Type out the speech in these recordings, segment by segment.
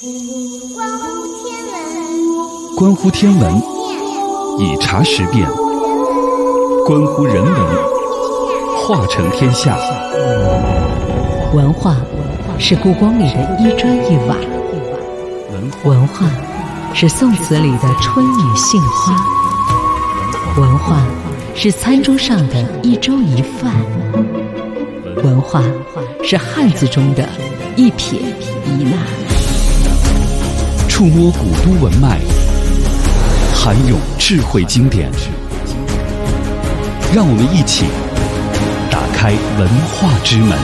关乎天文，以茶识变；关乎人文，化成天下。 文化是故宫里的一砖一瓦，文化是宋词里的春雨杏花，文化是餐桌上的一粥一饭，文化是汉字中的一撇一捺。 触摸古都文脉，涵涌智慧经典，让我们一起打开文化之门。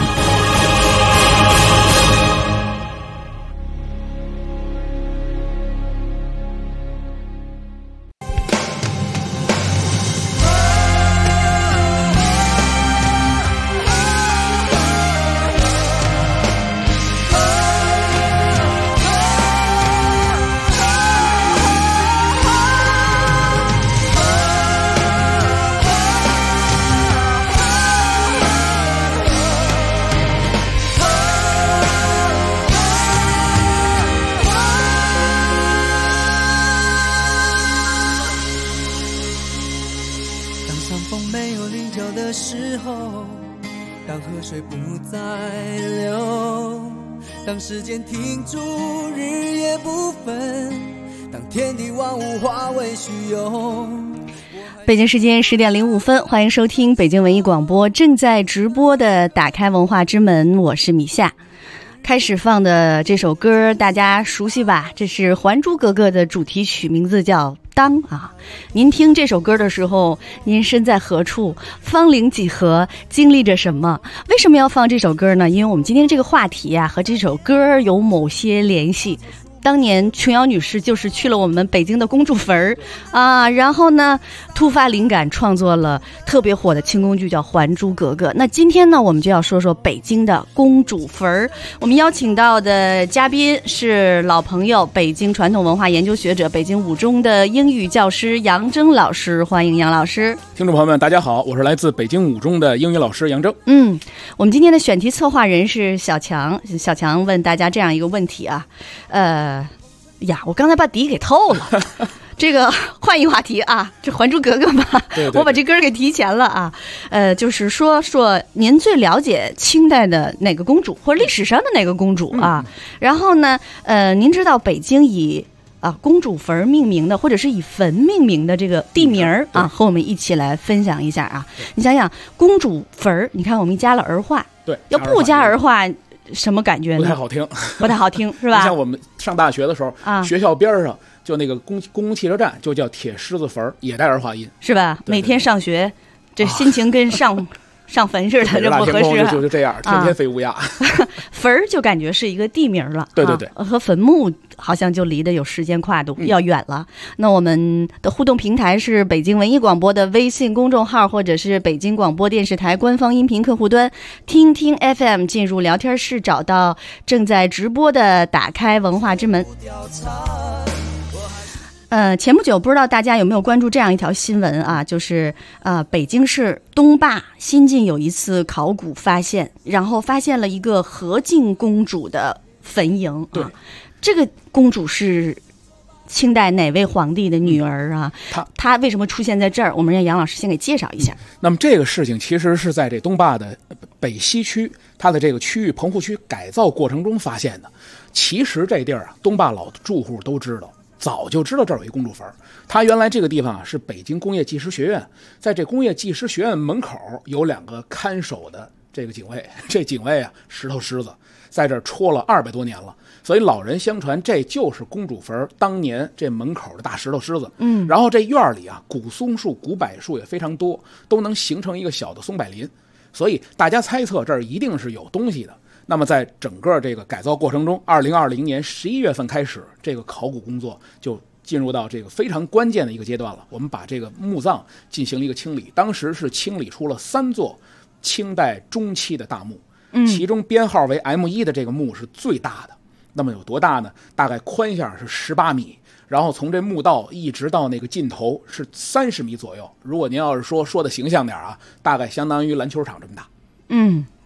当时间停住，日夜不分，当天地万物化为虚有。 北京时间10点05分，欢迎收听北京文艺广播正在直播的打开文化之门，我是米夏。开始放的这首歌大家熟悉吧？这是《还珠格格》的主题曲，名字叫当啊。您听这首歌的时候，您身在何处，芳龄几何，经历着什么？为什么要放这首歌呢？因为我们今天这个话题啊和这首歌有某些联系。当年琼瑶女士就是去了我们北京的公主坟啊，然后呢突发灵感创作了特别火的清宫剧叫《还珠格格》。那今天呢我们就要说说北京的公主坟。我们邀请到的嘉宾是老朋友，北京传统文化研究学者，北京五中的英语教师杨铮老师，欢迎杨老师。 听众朋友们大家好，我是来自北京五中的英语老师杨铮。 我们今天的选题策划人是小强。小强问大家这样一个问题啊，我刚才把底给透了这个换一话题啊，这《还珠格格》吧，对，我把这歌给提前了啊。就是说您最了解清代的哪个公主，或者历史上的哪个公主啊？然后呢，您知道北京以公主坟命名的，或者是以坟命名的这个地名啊，和我们一起来分享一下啊。你想想，公主坟，你看我们加了儿化， 对， 要不加儿化，什么感觉呢？ 不太好听， 不太好听是吧？ 像我们上大学的时候，学校边上就那个公共汽车站就叫铁狮子坟，也带儿化音，是吧？对对对，每天上学，这心情跟上坟似的，这不合适。 就这样，天天飞乌鸦。 坟就感觉是一个地名了， 对对对， 和坟墓好像就离得有时间跨度要远了。那我们的互动平台是北京文艺广播的微信公众号，或者是北京广播电视台官方音频客户端听听 FM， 进入聊天室找到正在直播的打开文化之门。前不久不知道大家有没有关注这样一条新闻啊，就是北京市东坝新近有一次考古发现，然后发现了一个和敬公主的坟茔啊。这个公主是清代哪位皇帝的女儿啊？她为什么出现在这儿？我们让杨老师先给介绍一下。 那么这个事情其实是在这东坝的北西区，它的这个区域棚户区改造过程中发现的。其实这地儿啊，东坝老住户都知道。早就知道这儿有一公主坟，它原来这个地方是北京工业技师学院，在这工业技师学院门口有2个看守的这个警卫，这警卫啊石头狮子在这儿戳了200多年了，所以老人相传这就是公主坟当年这门口的大石头狮子。然后这院里啊古松树古柏树也非常多，都能形成一个小的松柏林，所以大家猜测这儿一定是有东西的。那么在整个这个改造过程中，2020年11月份开始，这个考古工作就进入到这个非常关键的一个阶段了。我们把这个墓葬进行了一个清理，当时是清理出了3座清代中期的大墓，其中编号为 M1 的这个墓是最大的。那么有多大呢？大概宽下是18米，然后从这墓道一直到那个尽头是30米左右。如果您要是说的形象点啊，大概相当于篮球场这么大。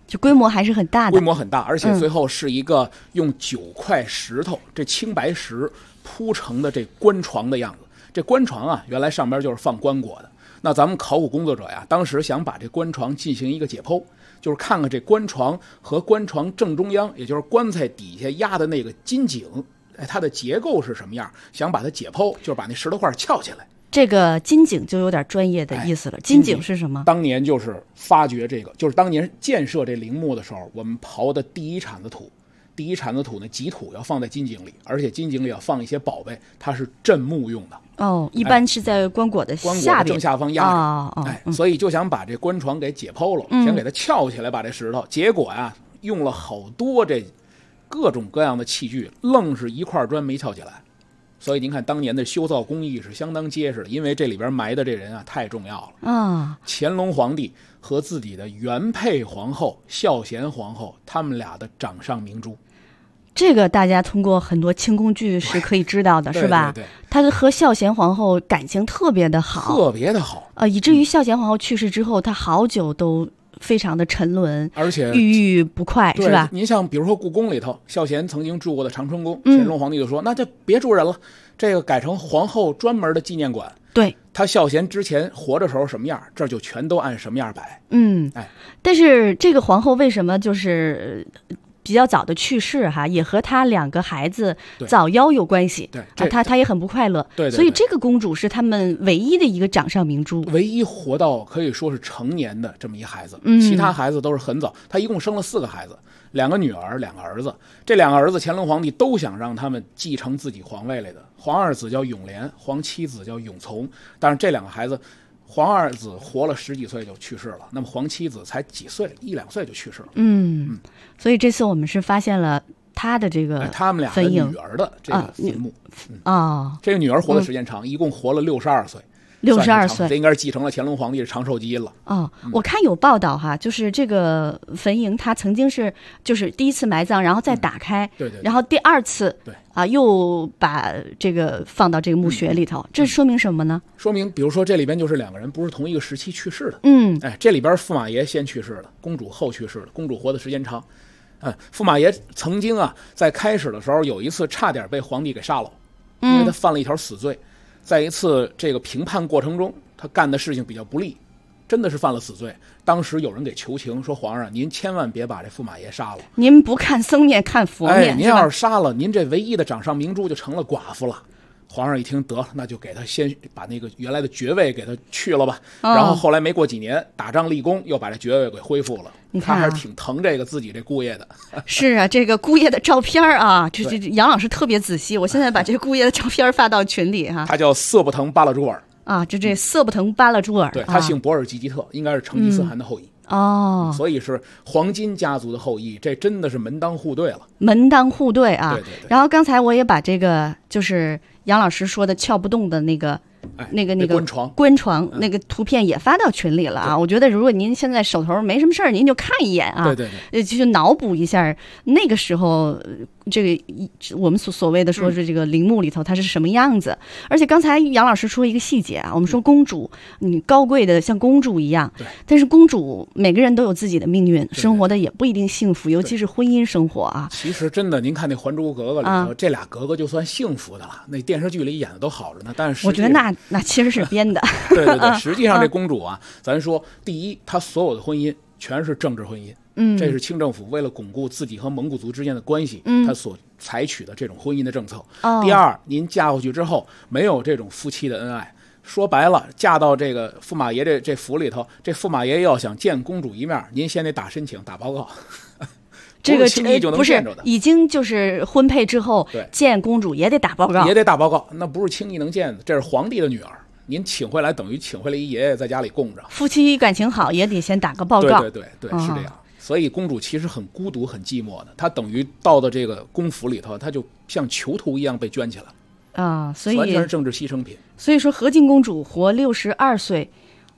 就规模还是很大的， 规模很大，而且最后是一个用9块石头，这青白石铺成的这棺床的样子。这棺床啊，原来上边就是放棺椁的。那咱们考古工作者呀，当时想把这棺床进行一个解剖，就是看看这棺床和棺床正中央，也就是棺材底下压的那个金井，它的结构是什么样，想把它解剖，就是把那石头块撬起来。 这个金井就有点专业的意思了。金井是什么？ 当年就是发掘这个，就是当年建设这陵墓的时候，我们刨的第一铲子土。第一铲子土呢，基土要放在金井里，而且金井里要放一些宝贝，它是镇墓用的。 哦，一般是在棺椁的下边， 正下方压着。所以就想把这棺床给解剖了，先给它撬起来，把这石头。结果呀，用了好多这各种各样的器具，愣是一块砖没撬起来。所以您看，当年的修造工艺是相当结实的，因为这里边埋的这人啊太重要了啊！乾隆皇帝和自己的原配皇后孝贤皇后，他们俩的掌上明珠。 这个大家通过很多清宫剧是可以知道的，是吧？ 对， 他和孝贤皇后感情特别的好， 特别的好以至于孝贤皇后去世之后，他好久都非常的沉沦， 而且郁郁不快，是吧？ 您像比如说故宫里头，孝贤曾经住过的长春宫，乾隆皇帝就说，那就别住人了，这个改成皇后专门的纪念馆。 对， 他孝贤之前活着时候什么样，这就全都按什么样摆。 但是这个皇后为什么就是比较早的去世哈，也和他2个孩子早夭有关系。 对， 他也很不快乐。 对， 所以这个公主是他们唯一的一个掌上明珠， 唯一活到可以说是成年的这么一孩子。其他孩子都是很早，他一共生了4个孩子，2个女儿，2个儿子。这2个儿子，乾隆皇帝都想让他们继承自己皇位来的。皇二子叫永琏，皇七子叫永琮。但是这2个孩子，皇二子活了10几岁就去世了，那么皇七子才几岁，1、2岁就去世了。 所以这次我们是发现了他的这个他们俩的女儿的这个坟墓。这个女儿活的时间长，一共活了62岁。62岁，这应该是继承了乾隆皇帝的长寿基因了。 我看有报道哈，就是这个坟茔它曾经是就是第一次埋葬，然后再打开， 对， 然后第2次又把这个放到这个墓穴里头，这说明什么呢？ 说明比如说这里边就是2个人不是同一个时期去世的。这里边驸马爷先去世了，公主后去世了，公主活的时间长。驸马爷曾经在开始的时候有一次差点被皇帝给杀了，因为他犯了一条死罪。在一次这个评判过程中，他干的事情比较不利，真的是犯了死罪。当时有人给求情说，皇上您千万别把这驸马爷杀了， 您不看僧面看佛面， 您要是杀了，您这唯一的掌上明珠就成了寡妇了。皇上一听，得了，那就给他先把那个原来的爵位给他去了吧。然后后来没过几年，打仗立功，又把这爵位给恢复了。他还是挺疼这个自己这姑爷的。 是啊，这个姑爷的照片这杨老师特别仔细。我现在把这姑爷的照片发到群里哈。 他叫色不腾巴勒朱尔这色不腾巴勒朱尔。 对，他姓博尔济吉特，应该是成吉思汗的后裔。所以是黄金家族的后裔，这真的是门当户对了。门当户对啊！对。然后刚才我也把这个就是杨老师说的撬不动的那个棺床那个图片也发到群里了我觉得如果您现在手头没什么事儿，您就看一眼对，就脑补一下那个时候这个我们所谓的说是这个陵墓里头它是什么样子。而且刚才杨老师说一个细节我们说公主你高贵的像公主一样，但是公主每个人都有自己的命运，生活的也不一定幸福，尤其是婚姻生活其实真的，您看那《还珠格格》里头这俩格格就算幸福的了，那电视剧里演的都好着呢。但是我觉得那其实是编的。 对，实际上这公主咱说第一，她所有的婚姻全是政治婚姻。这是清政府为了巩固自己和蒙古族之间的关系，他所采取的这种婚姻的政策。第二，您嫁过去之后没有这种夫妻的恩爱，说白了，嫁到这个驸马爷这府里头，这驸马爷要想见公主一面，您先得打申请打报告。 这个轻易就能见着的， 已经就是婚配之后见公主也得打报告， 那不是轻易能见的。这是皇帝的女儿，您请回来等于请回来一爷爷在家里供着。 夫妻感情好也得先打个报告。 对，是这样。所以公主其实很孤独、很寂寞的，她等于到的这个宫府里头，她就像囚徒一样被圈起来了所以完全是政治牺牲品。 所以说，和敬公主活62岁，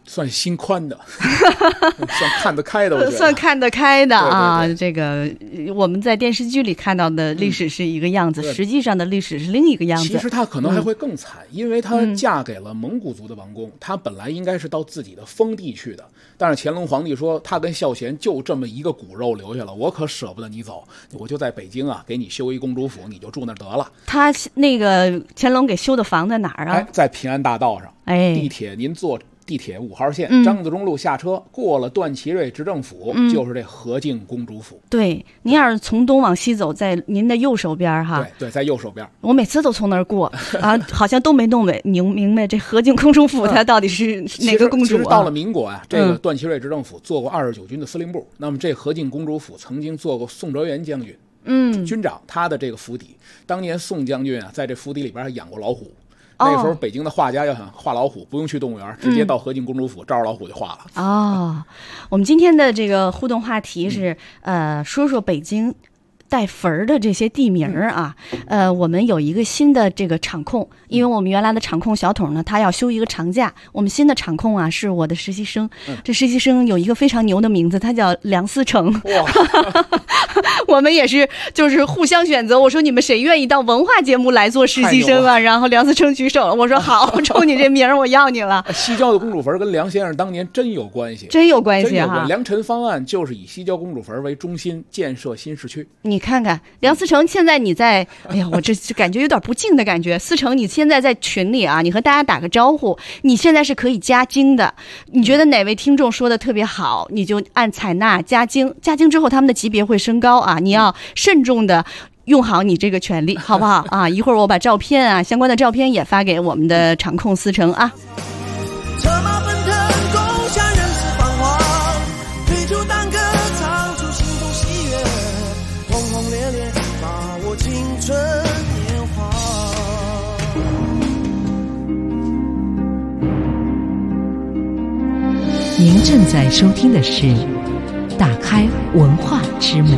算心宽的，算看得开的，我觉得算看得开的啊。 对对对， 这个我们在电视剧里看到的历史是一个样子，实际上的历史是另一个样子。 其实她可能还会更惨，因为她嫁给了蒙古族的王公，她本来应该是到自己的封地去的，但是乾隆皇帝说，他跟孝贤就这么一个骨肉留下了，我可舍不得你走，我就在北京啊，给你修一公主府，你就住那得了。 他那个乾隆给修的房在哪儿啊？ 在平安大道上，地铁您坐地铁5号线，张自忠路下车，过了段祺瑞执政府，就是这和敬公主府。 对，您要是从东往西走，在您的右手边哈。 对，在右手边。 我每次都从那儿过啊，好像都没弄明白这和敬公主府它到底是哪个公主啊？ 其实到了民国啊，这个段祺瑞执政府做过29军的司令部，那么这和敬公主府曾经做过宋哲元将军，军长，他的这个府邸，当年宋将军啊，在这府邸里边还养过老虎。那个时候北京的画家要想画老虎，不用去动物园，直接到和敬公主府照着老虎就画了。 我们今天的这个互动话题是说说北京带坟儿的这些地名啊。我们有一个新的这个场控，因为我们原来的场控小桶呢，他要休一个长假，我们新的场控啊是我的实习生。这实习生有一个非常牛的名字，他叫梁思成。我们也是就是互相选择，我说你们谁愿意到文化节目来做实习生啊？然后梁思成举手了，我说好，冲你这名儿我要你了。 西郊的公主坟跟梁先生当年真有关系， 真有关系哈。 良辰方案就是以西郊公主坟为中心建设新市区。 你看看梁思成，现在你在，哎呀，我这感觉有点不敬的感觉。思成，你现在在群里啊，你和大家打个招呼。你现在是可以加精的，你觉得哪位听众说的特别好，你就按采纳加精。加精之后，他们的级别会升高啊，你要慎重的用好你这个权利，好不好啊？一会儿我把照片啊，相关的照片也发给我们的场控思成啊。 策马奔腾，共享人世繁华，推出单歌，唱出心中喜悦，轰轰烈烈，把握青春年华。 您正在收听的是《打开文化之门》。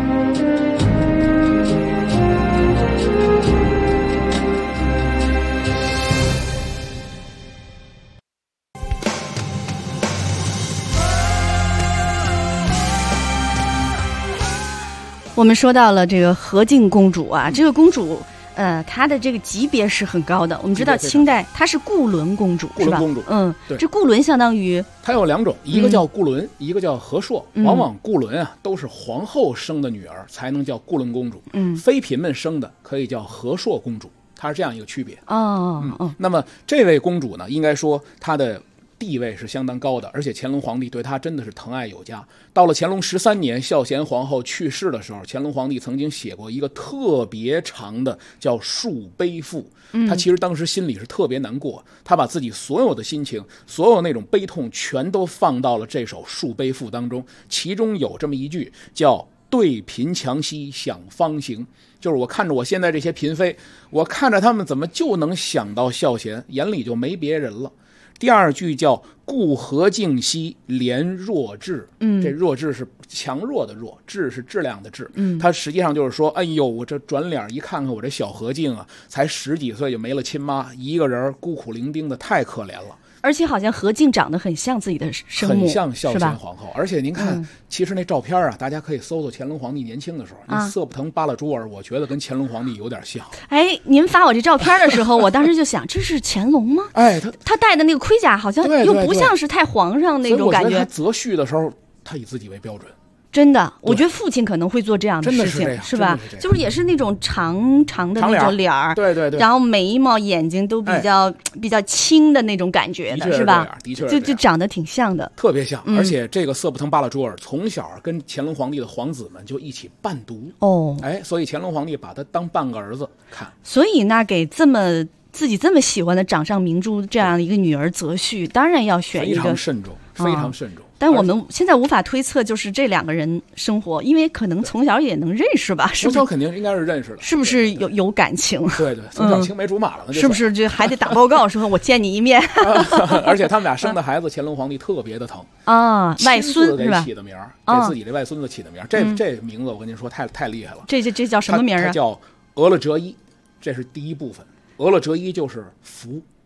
我们说到了这个和敬公主啊，这个公主她的这个级别是很高的。我们知道清代她是固伦公主，是吧？ 公主，对， 这固伦相当于它有2种，一个叫固伦，一个叫和硕。往往固伦啊都是皇后生的女儿才能叫固伦公主，妃嫔们生的可以叫和硕公主，它是这样一个区别。那么这位公主呢，应该说她的地位是相当高的，而且乾隆皇帝对她真的是疼爱有加。到了乾隆13年，孝贤皇后去世的时候，乾隆皇帝曾经写过一个特别长的叫《述悲赋》。他其实当时心里是特别难过，他把自己所有的心情，所有那种悲痛全都放到了这首《述悲赋》当中。其中有这么一句叫对贫强兮想方行，就是我看着我现在这些嫔妃，我看着他们怎么就能想到孝贤，眼里就没别人了。第2句叫故和敬兮怜弱质，这弱质是强弱的弱，质是质量的质。它实际上就是说，哎呦，我这转脸一看看我这小和敬啊，才10几岁就没了亲妈，一个人孤苦伶仃的，太可怜了。 而且好像和敬长得很像自己的生母， 很像孝贤皇后。而且您看，其实那照片啊，大家可以搜搜乾隆皇帝年轻的时候，那色不腾巴拉朱儿，我觉得跟乾隆皇帝有点像。 哎，您发我这照片的时候，我当时就想，这是乾隆吗？ 哎， 他戴的那个盔甲好像又不像是太皇上那种感觉。 所以我觉得他择婿的时候，他以自己为标准。 真的，我觉得父亲可能会做这样的事情，是吧？就是也是那种长长的那种脸儿， 对， 然后眉毛、眼睛都比较轻的那种感觉的，是吧？ 的确， 就长得挺像的， 特别像。而且这个色不腾巴拉朱儿从小跟乾隆皇帝的皇子们就一起伴读所以乾隆皇帝把他当半个儿子看。 所以那给自己这么喜欢的掌上明珠这样一个女儿择婿，当然要选一个非常慎重，非常慎重。 但我们现在无法推测，就是这2个人生活，因为可能从小也能认识吧？是不是？ 从小肯定应该是认识的， 是不是有感情？ 对，从小青梅竹马了， 是不是？就还得打报告说我见你一面。 而且他们俩生的孩子，乾隆皇帝特别的疼啊，外孙是吧？ 给起的名儿，给自己的外孙子起的名儿，这名字我跟您说太厉害了。 这叫什么名啊？ 它叫俄勒哲伊，这是第一部分。俄勒哲伊就是福，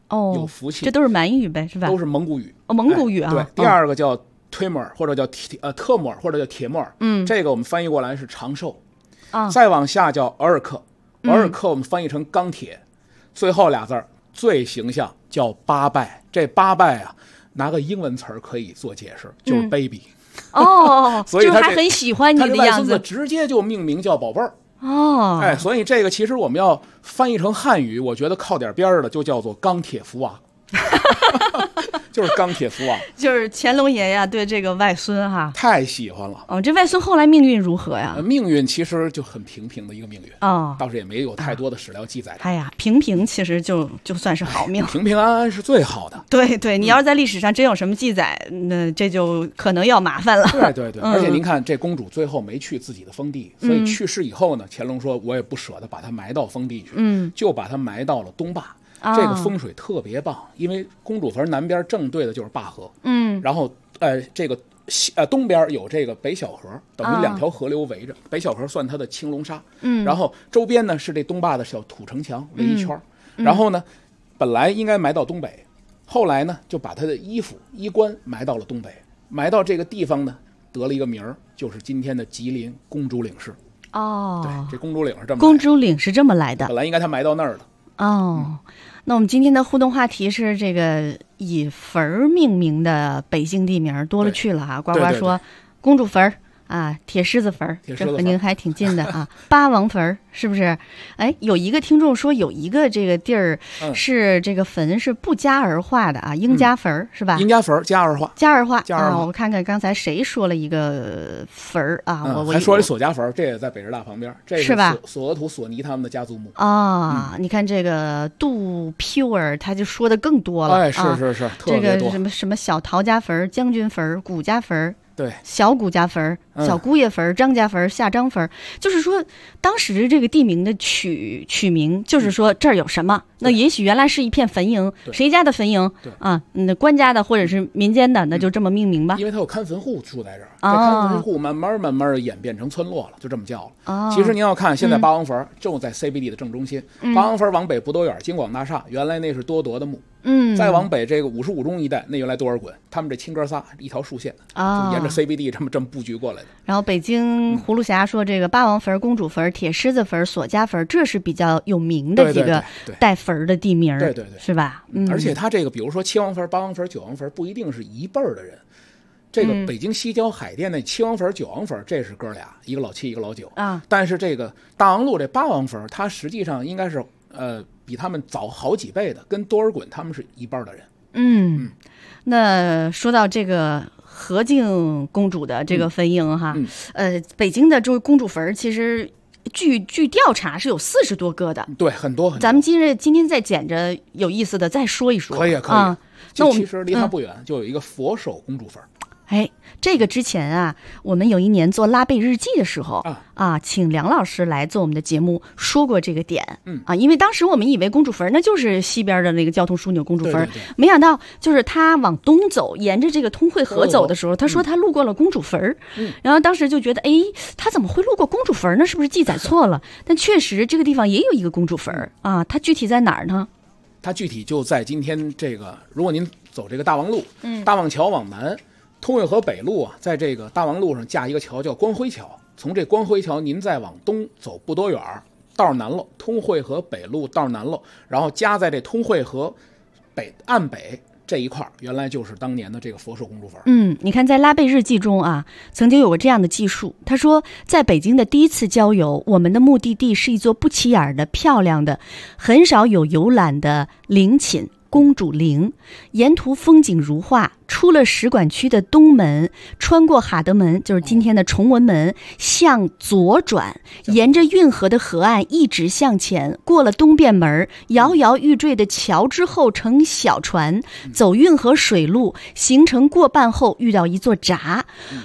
哦， 有福气。 这都是满语呗，是吧？ 都是蒙古语。 蒙古语啊。 对，第二个叫推摩尔，或者叫特摩尔，或者叫铁木尔。这个我们翻译过来是长寿。再往下叫额尔克，额尔克我们翻译成钢铁。最后俩字儿最形象叫八拜，这八拜啊，拿个英文词儿可以做解释，就是 baby。所以就还很喜欢你的样子， 直接就命名叫宝贝儿。所以这个其实我们要翻译成汉语，我觉得靠点边儿的就叫做钢铁福娃。就是钢铁福娃， 就是乾隆爷呀对这个外孙太喜欢了。 这外孙后来命运如何呀？ 命运其实就很平平的一个命运倒是也没有太多的史料记载。 平平其实就算是好命， 平平安安是最好的。 对，你要是在历史上真有什么记载，那这就可能要麻烦了。 对，而且您看这公主最后没去自己的封地，所以去世以后呢，乾隆说我也不舍得把她埋到封地去，就把她埋到了东坝。这个风水特别棒，因为公主坟南边正对的就是灞河，然后这个东边有这个北小河，等于两条河流围着，北小河算它的青龙沙，然后周边呢是这东坝的小土城墙围一圈，然后呢本来应该埋到东北，后来呢就把他的衣服衣冠埋到了东北，埋到这个地方呢得了一个名儿，就是今天的吉林公主岭市。对，这公主岭是这么来的。 公主岭是这么来的， 本来应该他埋到那儿的。 那我们今天的互动话题是这个以坟儿命名的北京地名多了去了呱呱说公主坟铁狮子坟，这和您还挺近的八王坟是不是？有一个听众说有一个这个地儿是这个坟是不加儿化的应家坟是吧？ 应家坟加儿化， 我看看刚才谁说了一个坟我还说了索家坟，这也在北师大旁边，这是吧？索额图索尼他们的家族墓你看这个杜 pure 他就说的更多了， 是这个什么小陶家坟、将军坟、古家坟。 对， 小古家坟、小姑爷坟、张家坟、下张坟，就是说当时这个地名的取名，就是说这儿有什么，那也许原来是一片坟茔，谁家的坟茔官家的或者是民间的，那就这么命名吧。 因为他有看坟户住在这儿，这看坟户慢慢的演变成村落了，就这么叫了。其实您要看现在八王坟就在 CBD 的正中心，八王坟往北不多远，京广大厦原来那是多铎的墓。再往北这个55中一带，那原来多尔衮，他们这亲哥仨一条竖线就沿着 CBD 这么布局过来的。 然后北京葫芦侠说这个八王坟、公主坟、铁狮子坟、索家坟，这是比较有名的几个带坟的地名， 对， 是吧？ 而且他这个比如说七王坟、八王坟、九王坟不一定是一辈儿的人。这个北京西郊海淀那七王坟、九王坟，这是哥俩，一个老七，一个老九但是这个大王路这八王坟，它实际上应该是比他们早好几倍的，跟多尔衮他们是一辈的人。 那说到这个和敬公主的这个坟茔北京的这个公主坟其实据调查是有40多个的， 对，很多。 咱们今天再捡着有意思的再说一说， 可以。那我们其实离它不远就有一个佛手公主坟。 这个之前我们有一年做拉贝日记的时候请梁老师来做我们的节目，说过这个点因为当时我们以为公主坟那就是西边的那个交通枢纽公主坟，没想到就是他往东走，沿着这个通惠河走的时候，他说他路过了公主坟然后当时就觉得他怎么会路过公主坟呢？是不是记载错了？但确实这个地方也有一个公主坟它具体在哪儿呢？ 它具体就在今天这个，如果您走这个大王路，大望桥往南，通惠河北路在这个大王路上架一个桥叫光辉桥，从这光辉桥您再往东走不多远，道南喽，通惠河北路道南喽，然后夹在这通惠河岸北这一块，原来就是当年的这个佛手公主坟。 你看在拉贝日记中曾经有过这样的记述，他说在北京的第一次郊游，我们的目的地是一座不起眼的漂亮的很少有游览的陵寝公主陵，沿途风景如画，出了使馆区的东门，穿过哈德门，就是今天的崇文门，向左转，沿着运河的河岸一直向前，过了东便门，摇摇欲坠的桥之后乘小船，走运河水路，行程过半后遇到一座闸，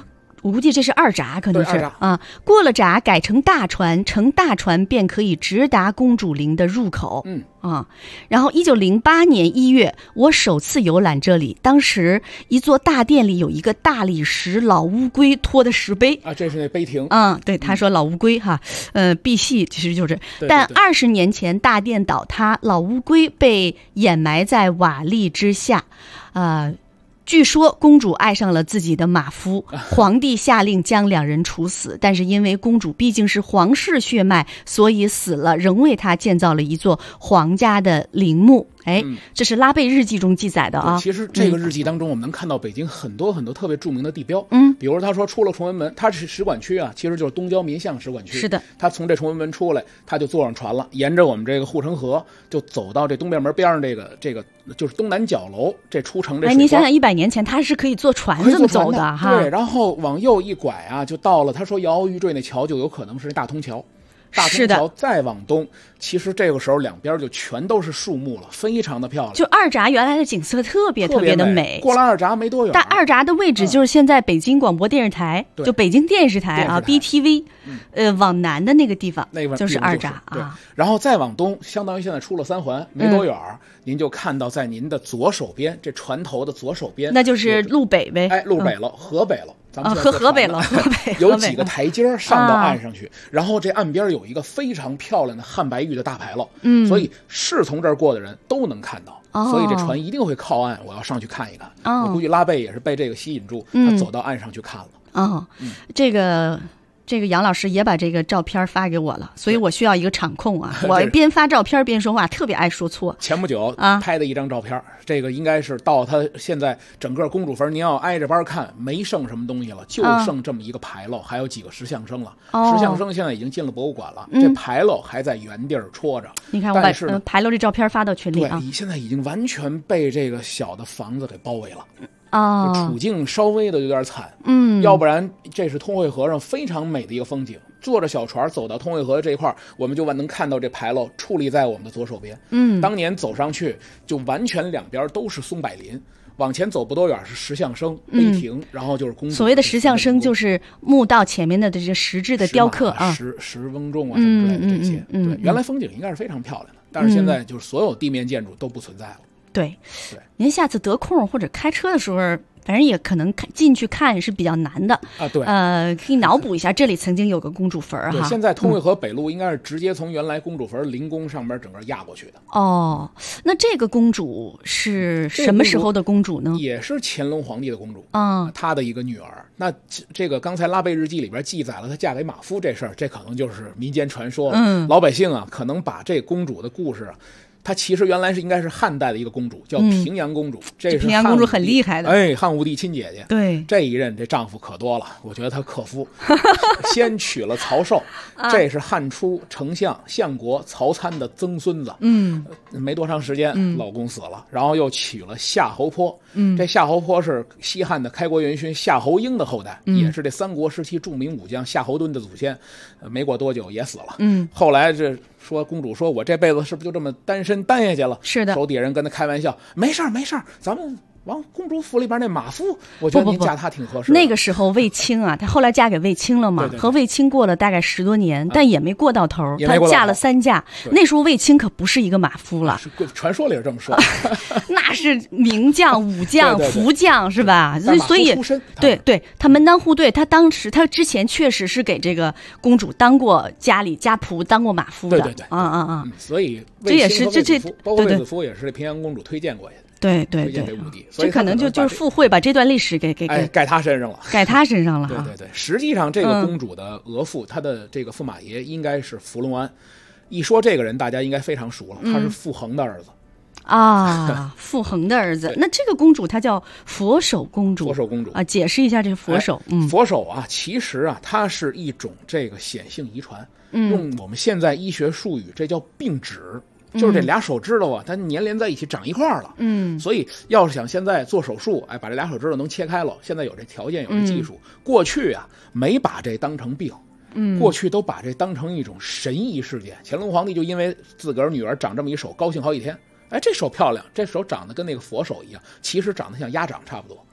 我估计这是二闸，可能是对二闸啊。过了闸，改成大船，乘大船便可以直达公主陵的入口。然后1908年1月，我首次游览这里，当时一座大殿里有一个大理石老乌龟托的石碑啊，这是那碑亭对，他说老乌龟哈，赑屃其实就是， 对但20年前大殿倒塌，老乌龟被掩埋在瓦砾之下，据说公主爱上了自己的马夫，皇帝下令将两人处死，但是因为公主毕竟是皇室血脉，所以死了，仍为她建造了一座皇家的陵墓。这是拉贝日记中记载的啊。 其实这个日记当中，我们能看到北京很多很多特别著名的地标。比如他说出了崇文门，它是使馆区啊，其实就是东郊民巷使馆区。 是的， 他从这崇文门出来，他就坐上船了，沿着我们这个护城河，就走到这东便门边上这个就是东南角楼这出城这水。 你想想100年前他是可以坐船这么走的哈。 对，然后往右一拐啊，就到了他说摇摇欲坠那桥，就有可能是大通桥。大通桥再往东，其实这个时候两边就全都是树木了，非常的漂亮。 就二闸原来的景色特别的美。 过了二闸没多远， 但二闸的位置就是现在北京广播电视台，就北京电视台啊 BTV，往南的那个地方， 那个就是二闸啊。然后再往东，相当于现在出了3环没多远，您就看到在您的左手边，这船头的左手边， 那就是路北呗。 路北了，河北了。咱们河北了， 有几个台阶上到岸上去，然后这岸边有一个非常漂亮的汉白玉的大牌楼，所以是从这儿过的人都能看到，所以这船一定会靠岸，我要上去看一看。我估计拉贝也是被这个吸引住，他走到岸上去看了。 这个杨老师也把这个照片发给我了，所以我需要一个场控啊！我边发照片边说话，特别爱说错。 前不久拍的一张照片，这个应该是到他现在整个公主坟，您要挨着班看，没剩什么东西了，就剩这么一个牌楼，还有几个石像生了。石像生现在已经进了博物馆了，这牌楼还在原地儿戳着。 你看，我把牌楼这照片发到群里啊。 对，现在已经完全被这个小的房子给包围了。处境稍微的有点惨，要不然这是通惠河上非常美的一个风景。坐着小船走到通惠河这一块，我们就能看到这牌楼矗立在我们的左手边。当年走上去就完全两边都是松柏林，往前走不多远是石像生碑亭，然后就是公主。 所谓的石像生就是墓道前面的这些石质的雕刻啊， 石翁仲啊什么之类的这些。对，原来风景应该是非常漂亮的，但是现在就是所有地面建筑都不存在了。 对，您下次得空或者开车的时候，反正也可能进去看是比较难的啊。对， 可以脑补一下，这里曾经有个公主坟哈。 现在通惠河北路应该是直接从原来公主坟灵宫上边整个压过去的。 那这个公主是什么时候的公主呢？ 也是乾隆皇帝的公主啊，她的一个女儿。那这个刚才拉贝日记里边记载了她嫁给马夫这事儿，这可能就是民间传说了。老百姓啊，可能把这公主的故事啊。她其实原来应该是汉代的一个公主，叫平阳公主。这是平阳公主很厉害的， 汉武帝亲姐姐。 对， 这一任这丈夫可多了，我觉得她克夫，先娶了曹寿，这是汉初丞相相国曹参的曾孙子。没多长时间，老公死了，然后又娶了夏侯颇。这夏侯颇是西汉的开国元勋夏侯婴的后代，也是这三国时期著名武将夏侯惇的祖先。没过多久也死了。后来这。说公主说我这辈子是不是就这么单身单下去了？ 是的， 手底下人跟他开玩笑，没事儿，咱们往公主府里边那马夫，我觉得您嫁他挺合适的。 那个时候卫青啊，她后来嫁给卫青了嘛，和卫青过了大概10多年，但也没过到头。她嫁了3嫁，那时候卫青可不是一个马夫了， 传说里是这么说。 那是名将、武将、福将是吧？所以对他门当户对，他之前确实是给这个公主当过家仆，当过马夫的。 对，所以这也是包括卫子夫也是平阳公主推荐过去的。 对，这可能就是附会把这段历史给盖他身上了， 盖他身上了。 对，实际上这个公主的额驸，她的这个驸马爷应该是福隆安。一说这个人，大家应该非常熟了，他是傅恒的儿子。 傅恒的儿子。那这个公主她叫佛手公主。啊，解释一下这个佛手。 佛手啊，其实啊，它是一种这个显性遗传。用我们现在医学术语，这叫并指。就是这俩手指头啊，它粘连在一起长一块了。所以要是想现在做手术，把这俩手指头能切开了，现在有这条件，有这技术。过去啊，没把这当成病。过去都把这当成一种神异事件。乾隆皇帝就因为自个儿女儿长这么一手，高兴好几天。这手漂亮，这手长得跟那个佛手一样，其实长得像鸭掌差不多。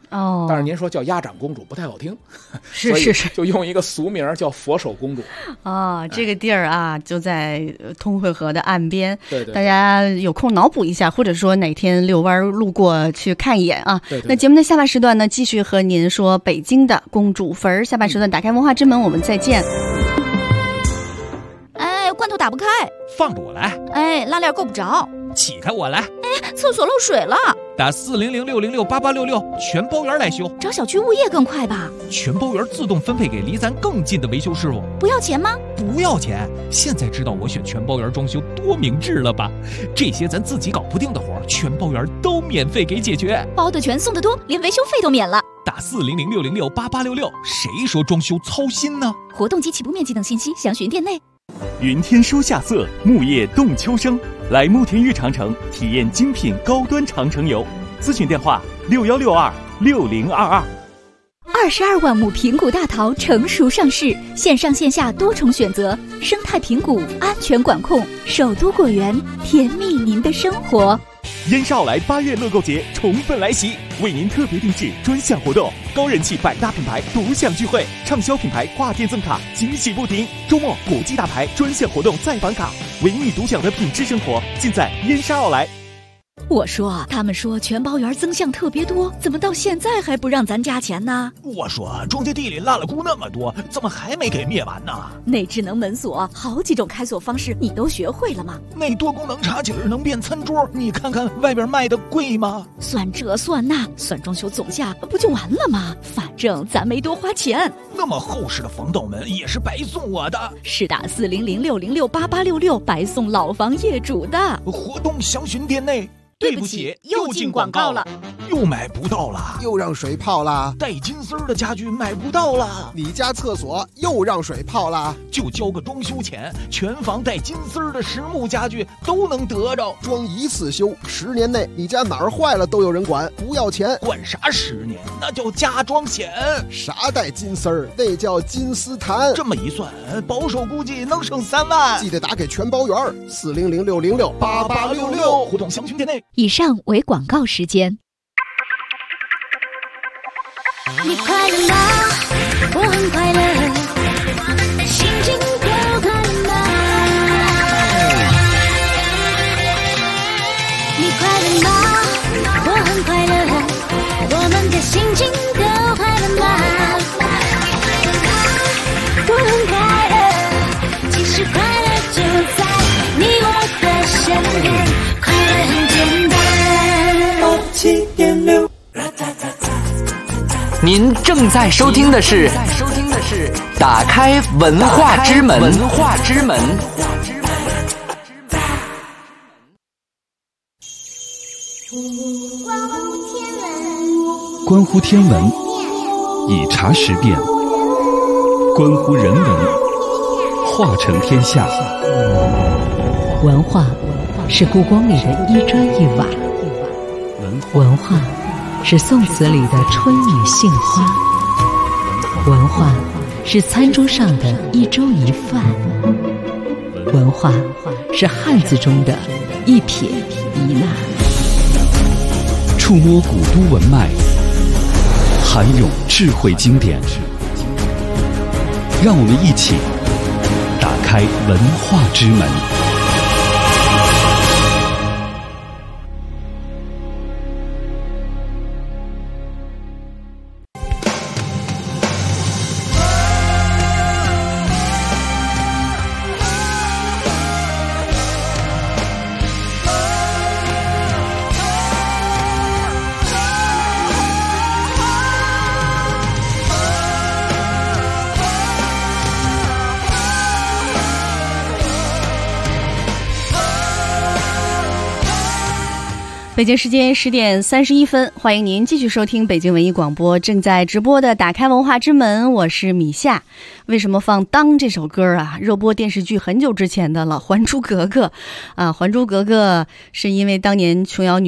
哦， 但是您说叫鸭掌公主不太好听， 是是是， 就用一个俗名叫佛手公主。 这个地儿啊，就在通惠河的岸边。 对对， 大家有空脑补一下，或者说哪天遛弯路过去看一眼啊。 对。 那节目的下半时段呢，继续和您说北京的公主坟。下半时段打开文化之门，我们再见。 哎，罐头打不开， 放着我来。 哎，拉链够不着， 起开我来。 哎，厕所漏水了， 打400-606-8866，全包圆来修。 找小区物业更快吧？ 全包圆自动分配给离咱更近的维修师傅。 不要钱吗？ 不要钱。现在知道我选全包圆装修多明智了吧？这些咱自己搞不定的活，全包圆都免费给解决， 包的全送的多，连维修费都免了。 打400-606-8866，谁说装修操心呢？ 活动及起步面积等信息详询店内。 云天收夏色，木叶动秋生。来慕田峪长城体验精品高端长城游，咨询电话61626022。 22万亩平谷大桃成熟上市，线上线下多重选择，生态平谷，安全管控，首都果园，甜蜜您的生活。 燕莎奥莱8月乐购节宠粉来袭，为您特别定制专项活动，高人气百大品牌独享聚会，畅销品牌跨店赠卡，惊喜不停。周末国际大牌专项活动再返卡，唯你独享的品质生活，尽在燕莎奥莱。 我说，他们说全包圆增项特别多，怎么到现在还不让咱加钱呢？ 我说，中介地里拉了菇那么多，怎么还没给灭完呢？ 那智能门锁好几种开锁方式，你都学会了吗？ 那多功能茶几能变餐桌，你看看外边卖的贵吗？ 算这算那，算装修总价不就完了吗？反正咱没多花钱。 那么厚实的防盗门也是白送我的， 是打400-606-8866白送老房业主的。 活动详询店内。 对不起，又进广告了， 又买不到了， 又让水泡了， 带金丝的家具买不到了， 你家厕所又让水泡了， 就交个装修钱，全房带金丝的实木家具都能得着， 装一次修，10年内你家哪儿坏了都有人管，不要钱。 管啥10年？那叫家装险。 啥带金丝儿？那叫金丝檀。 这么一算，保守估计能省3万。 记得打给全包圆，400-606-8866， 活动详询店内。 以上为广告时间。 你快乐吗？我很快乐，心情都快乐吗？你快乐吗？我很快乐，我们的心情都快乐吗？我很快乐，其实快乐就在你我的身边，快乐很简单。87.6， 您正在收听的是打开文化之门。 关乎天文，以茶识辨；关乎人文，化成天下。 文化是故宫里的一砖一瓦，文化是宋词里的春雨杏花，文化是餐桌上的一粥一饭，文化是汉字中的一撇一捺。 触摸古都文脉，涵咏智慧经典，让我们一起打开文化之门。 北京时间10点31分，欢迎您继续收听北京文艺广播正在直播的打开文化之门，我是米夏。为什么放当这首歌啊？热播电视剧很久之前的了，《还珠格格》啊，《还珠格格》是因为当年琼瑶女士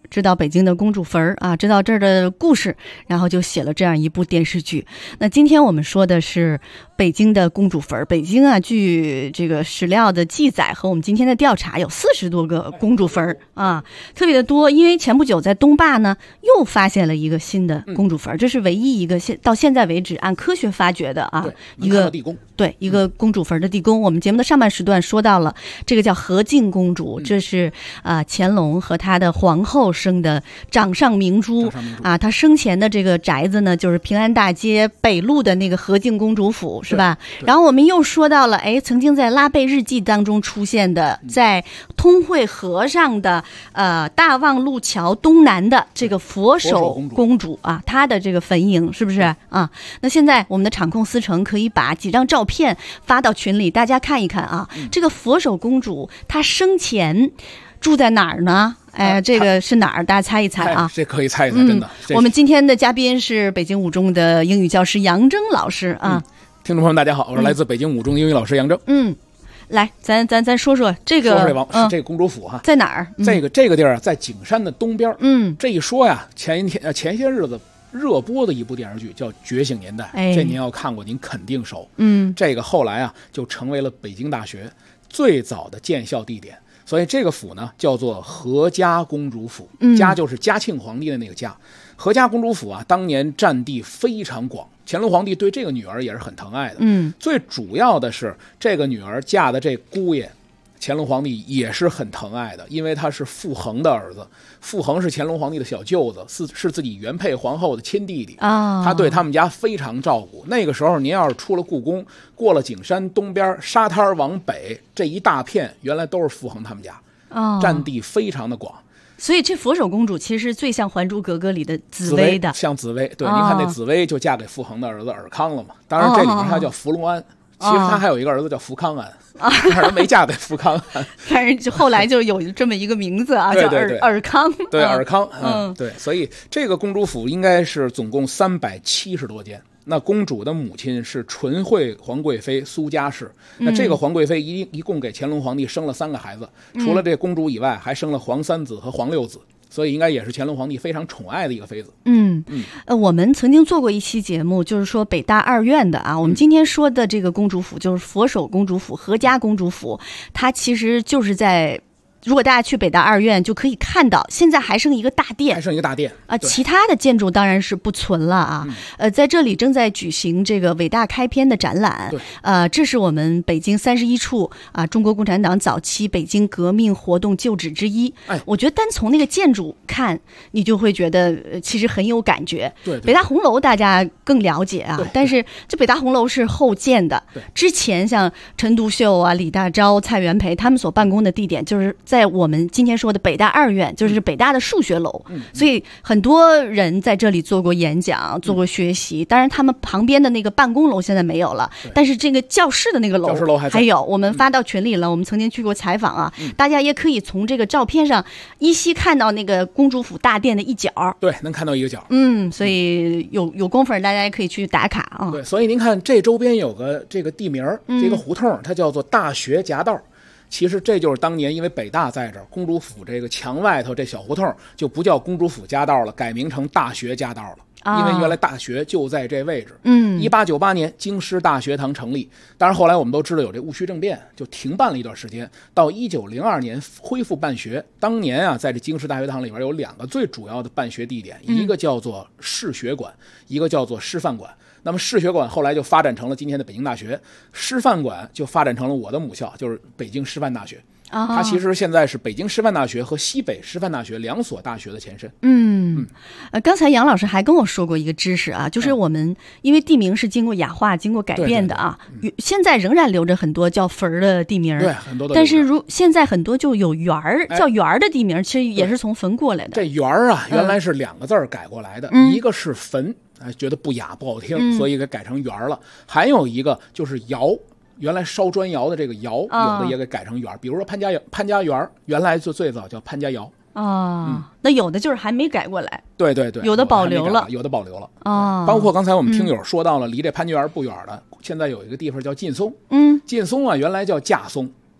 知道北京的公主坟啊，知道这儿的故事，然后就写了这样一部电视剧。那今天我们说的是北京的公主坟。北京啊，据这个史料的记载和我们今天的调查，有40多个公主坟啊，特别的多。因为前不久在东坝呢又发现了一个新的公主坟，这是唯一一个到现在为止按科学发掘的啊一个地宫。 对，一个公主坟的地宫。我们节目的上半时段说到了这个叫和敬公主，这是乾隆和他的皇后生的掌上明珠啊。他生前的这个宅子呢，就是平安大街北路的那个和敬公主府，是吧？然后我们又说到了，曾经在拉贝日记当中出现的，在通惠河上的大望路桥东南的这个佛手公主啊，她的这个坟茔是不是啊？那现在我们的场控思成可以把几张照片发到群里，大家看一看啊。这个佛手公主她生前住在哪儿呢？这个是哪儿？大家猜一猜啊！ 这可以猜一猜，真的。 我们今天的嘉宾是北京五中的英语教师杨铮老师啊。 听众朋友们，大家好，我是来自北京五中英语老师杨铮。 来，咱说说这个， 是这个公主府哈， 在哪儿？ 这个地儿在景山的东边。这一说呀，前些日子热播的一部电视剧叫《觉醒年代》，这您要看过，您肯定熟。这个后来啊，就成为了北京大学最早的建校地点。所以这个府呢叫做和嘉公主府，嘉就是嘉庆皇帝的那个嘉。和嘉公主府啊，当年占地非常广，乾隆皇帝对这个女儿也是很疼爱的。最主要的是这个女儿嫁的这姑爷，乾隆皇帝也是很疼爱的，因为他是傅恒的儿子，傅恒是乾隆皇帝的小舅子，是自己原配皇后的亲弟弟啊，他对他们家非常照顾。那个时候您要是出了故宫，过了景山东边沙滩往北，这一大片原来都是傅恒他们家，占地非常的广。 所以这佛手公主其实最像《还珠格格》里的紫薇的， 像紫薇。对，您看那紫薇就嫁给傅恒的儿子尔康了嘛。当然这里面他叫福隆安，其实他还有一个儿子叫福康安，但是他没嫁给福康安。 但是后来就有这么一个名字啊，叫尔康。 对，尔康。对，所以这个公主府应该是总共370多间。那公主的母亲是纯惠皇贵妃苏家氏，那这个皇贵妃一共给乾隆皇帝生了3个孩子，除了这公主以外，还生了皇3子和皇6子，所以应该也是乾隆皇帝非常宠爱的一个妃子。 我们曾经做过一期节目，就是说北大2院的啊。我们今天说的这个公主府就是佛手公主府、和嘉公主府，它其实就是在。如果大家去北大2院就可以看到，现在还剩一个大殿，其他的建筑当然是不存了啊。在这里正在举行这个伟大开篇的展览，这是我们北京31处啊中国共产党早期北京革命活动旧址之一。我觉得单从那个建筑看，你就会觉得其实很有感觉。北大红楼大家更了解啊，但是这北大红楼是后建的，之前像陈独秀啊、李大钊、蔡元培他们所办公的地点就是在我们今天说的北大2院，就是北大的数学楼，所以很多人在这里做过演讲，做过学习。当然他们旁边的那个办公楼现在没有了，但是这个教室的那个楼还有，我们发到群里了，我们曾经去过采访啊，大家也可以从这个照片上依稀看到那个公主府大殿的一角。 对，能看到一个角。 所以有功夫大家也可以去打卡啊。 对，所以您看这周边有个这个地名，这个胡同它叫做大学夹道。其实这就是当年因为北大在这儿，公主府这个墙外头这小胡同就不叫公主府夹道了，改名成大学夹道了，因为原来大学就在这位置。1898年京师大学堂成立，当然后来我们都知道有这戊戌政变，就停办了一段时间，到1902年恢复办学。当年啊，在这京师大学堂里边有2个最主要的办学地点，一个叫做士学馆，一个叫做师范馆。那么士学馆后来就发展成了今天的北京大学，师范馆就发展成了我的母校，就是北京师范大学。它其实现在是北京师范大学和西北师范大学2所大学的前身。 刚才杨老师还跟我说过一个知识啊，就是我们因为地名是经过雅化、经过改变的啊，现在仍然留着很多叫坟的地名， 对，很多的。 但是现在很多就有园儿，叫园儿的地名，其实也是从坟过来的。 这园儿啊，原来是2个字改过来的，一个是坟，觉得不雅不好听，所以给改成园了。还有一个就是窑。原来烧砖窑的这个窑，有的也给改成园，比如说潘家园，原来就最早叫潘家窑。 那有的就是还没改过来。 对， 有的保留了， 包括刚才我们听友说到了，离这潘家园不远的，现在有一个地方叫劲松。劲松啊，原来叫架松，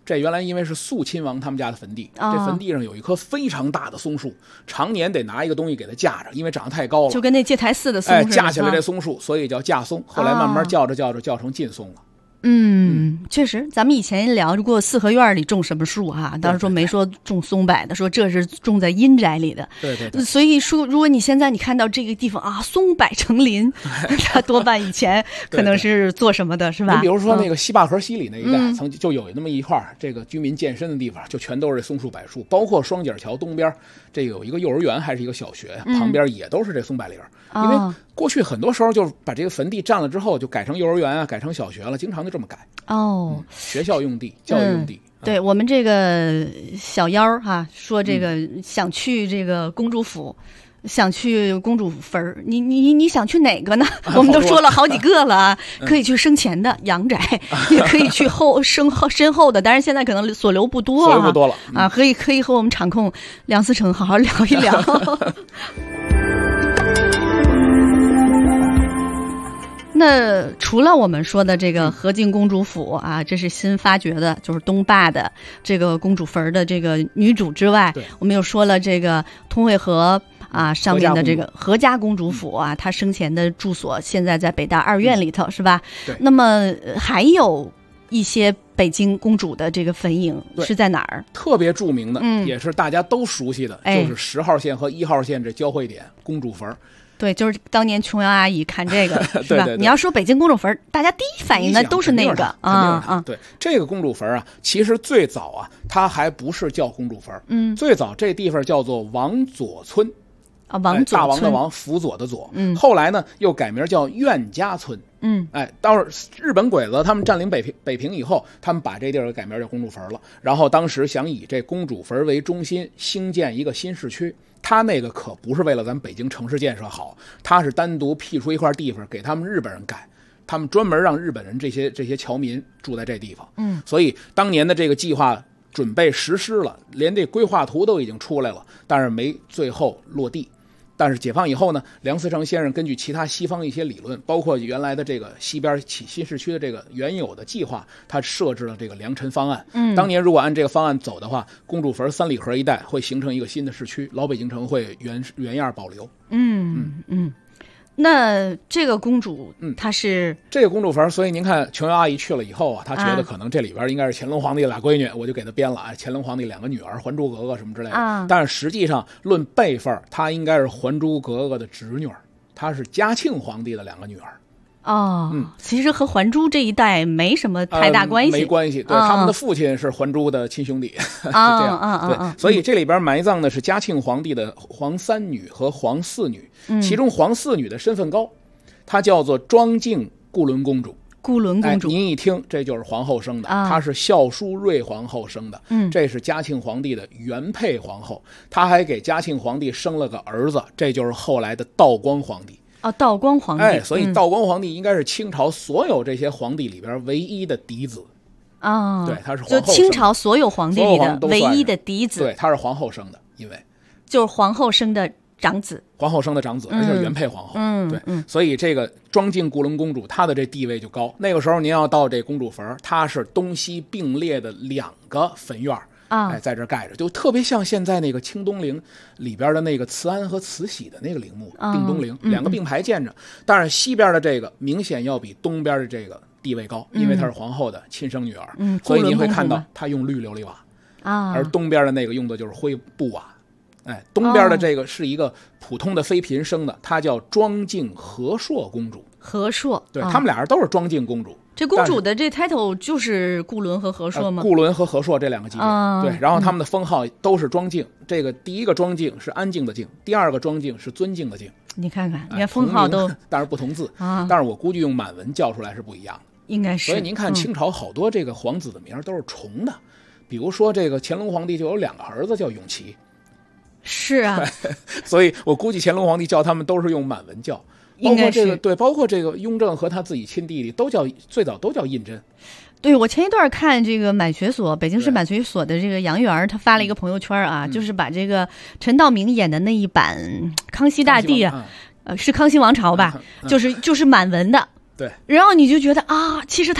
这原来因为是肃亲王他们家的坟地，这坟地上有一棵非常大的松树，常年得拿一个东西给它架着，因为长得太高了， 就跟那戒台寺的松似的， 架起来这松树，所以叫架松。后来慢慢叫着叫成劲松了。 确实，咱们以前聊过四合院里种什么树哈，当时说没说种松柏的，说这是种在阴宅里的。 对。 所以说，如果你现在你看到这个地方啊，松柏成林，它多半以前可能是做什么的，是吧？ 你比如说那个西坝河西里那一带，曾经就有那么一块这个居民健身的地方，就全都是松树柏树，包括双井桥东边，这有一个幼儿园还是一个小学，旁边也都是这松柏林。因为过去很多时候就是把这个坟地占了之后，就改成幼儿园啊，改成小学了，经常就这么改。学校用地、教育用地。 对，我们这个小妖哈说这个想去这个公主府，想去公主坟，你想去哪个呢？我们都说了好几个了啊，可以去生前的阳宅，也可以去身后的，但是现在可能所留不多了啊，可以和我们场控梁思成好好聊一聊。那除了我们说的这个河静公主府啊，这是新发掘的，就是东坝的这个公主坟的这个女主之外，我们又说了这个通惠河啊上面的这个何家公主府啊，她生前的住所现在在北大二院里头，是吧？ 对。 那么还有一些北京公主的这个坟茔是在哪儿？ 特别著名的，也是大家都熟悉的，就是10号线和1号线这交汇点公主坟。 对，就是当年琼瑶阿姨看这个是吧？ 对， 你要说北京公主坟，大家第一反应的都是那个啊。 对，这个公主坟啊，其实最早啊，它还不是叫公主坟，最早这地方叫做王佐村啊，王佐村， 大王的王，辅佐的佐。后来呢，又改名叫苑家村。当时日本鬼子他们占领北平以后，他们把这地儿改名叫公主坟了。然后当时想以这公主坟为中心，兴建一个新市区。他那个可不是为了咱们北京城市建设好，他是单独辟出一块地方给他们日本人盖，他们专门让日本人这些侨民住在这地方。所以当年的这个计划准备实施了，连这规划图都已经出来了，但是没最后落地。但是解放以后呢，梁思成先生根据其他西方一些理论，包括原来的这个西边起新市区的这个原有的计划，他设置了这个良辰方案。当年如果按这个方案走的话，公主坟三里河一带会形成一个新的市区，老北京城会原样保留。 那这个公主，她是这个公主坟，所以您看琼瑶阿姨去了以后啊，她觉得可能这里边应该是乾隆皇帝俩闺女，我就给她编了乾隆皇帝2个女儿，还珠格格什么之类的。但是实际上论辈分，她应该是还珠格格的侄女，她是嘉庆皇帝的2个女儿。 其实和还珠这一代没什么太大关系， 没关系。对，他们的父亲是还珠的亲兄弟，是这样。对，所以这里边埋葬的是嘉庆皇帝的皇3女和皇4女，其中皇4女的身份高，她叫做庄敬固伦公主。 固伦公主， 您一听这就是皇后生的，她是孝淑瑞皇后生的。这是嘉庆皇帝的原配皇后，她还给嘉庆皇帝生了个儿子，这就是后来的道光皇帝。 道光皇帝， 所以道光皇帝应该是清朝所有这些皇帝里边唯一的嫡子。对，他是皇后生的， 就清朝所有皇帝里的唯一的嫡子。 对，他是皇后生的，因为就是皇后生的长子， 皇后生的长子，而且是原配皇后。对，所以这个庄敬固伦公主她的这地位就高。那个时候您要到这公主坟，她是东西并列的2个坟院。在这盖着，就特别像现在那个清东陵里边的那个慈安和慈禧的那个陵墓，定东陵2个并排建着。但是西边的这个明显要比东边的这个地位高，因为她是皇后的亲生女儿，所以您会看到她用绿琉璃瓦，而东边的那个用的就是灰布瓦。东边的这个是一个普通的妃嫔生的，她叫庄敬和硕公主。 和硕， 对，他们俩人都是庄敬公主。 这公主的这 title 就是固伦和和硕吗？ 固伦和和硕这2个级别。对，然后他们的封号都是庄敬。这个第一个庄敬是安静的静，第2个庄敬是尊敬的敬。 你看看，你看封号都， 但是不同字但是我估计用满文叫出来是不一样的， 应该是。 所以您看清朝好多这个皇子的名都是重的，比如说这个乾隆皇帝就有2个儿子叫永琪。 是啊， 所以我估计乾隆皇帝叫他们都是用满文叫。包括这个对，包括这个雍正和他自己亲弟弟最早都叫胤禛。 对，我前一段看这个满学所，北京市满学所的这个杨元，他发了一个朋友圈啊，就是把这个陈道明演的那一版康熙大帝啊，是康熙王朝吧，就是满文的。 对， 然后你就觉得其实他们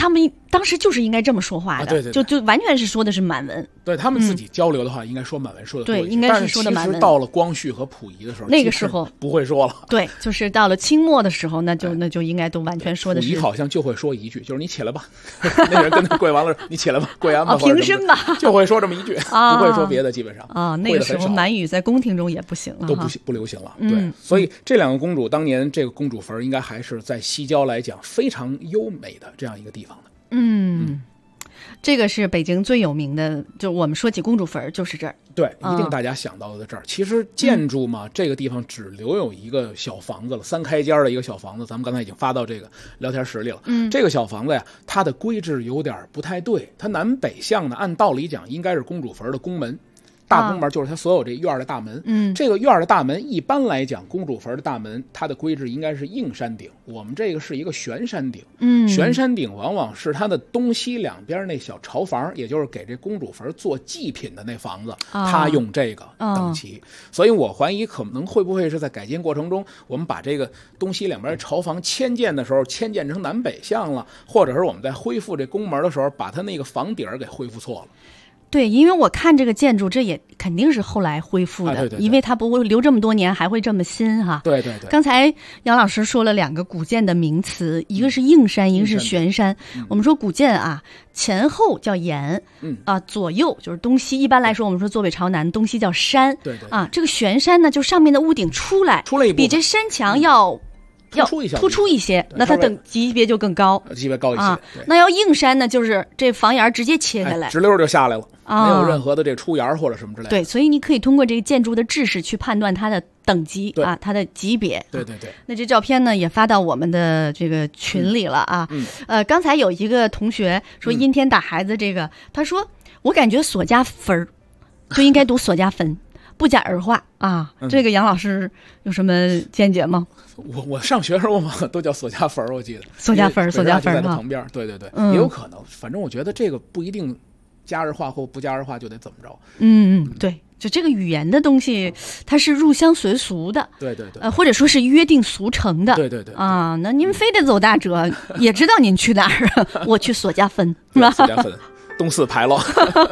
当时就是应该这么说话的， 对， 就完全是说的是满文。 对他们自己交流的话，应该说满文说的多一些， 对，应该是说的满文。 但是其实到了光绪和溥仪的时候， 那个时候不会说了。 对，就是到了清末的时候，那就应该都完全说的是。 溥仪好像就会说一句，就是你起来吧。那人跟他跪完了，你起来吧，跪完吧， 平身吧， 就会说这么一句，不会说别的，基本上啊。那个时候满语在宫廷中也不行了， 都不流行了。对，所以这两个公主当年这个公主坟应该还是在西郊来讲非常优美的这样一个地方的。 这个是北京最有名的，就我们说起公主坟就是这儿。 对，一定大家想到的这儿。其实建筑嘛，这个地方只留有一个小房子了，3开间的一个小房子，咱们刚才已经发到这个聊天室里了。这个小房子呀，它的规制有点不太对，它南北向呢，按道理讲应该是公主坟的宫门。大宫门就是它所有这院的大门，这个院的大门一般来讲，公主坟的大门它的规制应该是硬山顶，我们这个是一个悬山顶，悬山顶往往是它的东西两边那小朝房，也就是给这公主坟做祭品的那房子，它用这个等级，所以我怀疑可能会不会是在改建过程中，我们把这个东西两边朝房迁建的时候迁建成南北向了，或者是我们在恢复这宫门的时候，把它那个房顶给恢复错了。 对，因为我看这个建筑，这也肯定是后来恢复的， 对， 因为它不会留这么多年还会这么新哈。 对。 刚才杨老师说了2个古建的名词，一个是硬山，一个是悬山。我们说古建啊，前后叫檐，左右就是东西。一般来说，我们说坐北朝南，东西叫山。 对啊，这个悬山呢，就上面的屋顶出来一部分， 比这山墙要突出一些，那它等级别就更高， 级别高一些。 那要硬山呢，就是这房檐直接切下来， 直溜就下来了。没有任何的这出檐或者什么之类的。 对，所以你可以通过这个建筑的制式去判断它的等级啊，它的级别。 对。 那这照片呢也发到我们的这个群里了啊。刚才有一个同学说阴天打孩子这个，他说我感觉所家坟就应该读所家坟，不加儿化啊。这个杨老师有什么见解吗？ 我上学的时候嘛都叫所家坟，我记得所家坟就在它旁边。对，也有可能，反正我觉得这个不一定。加儿化或不加儿化就得怎么着？ 对，就这个语言的东西，它是入乡随俗的， 对， 或者说是约定俗成的， 对啊。那您非得走大辙，也知道您去哪儿，我去所家坟是吧？ 所家坟，东四牌楼。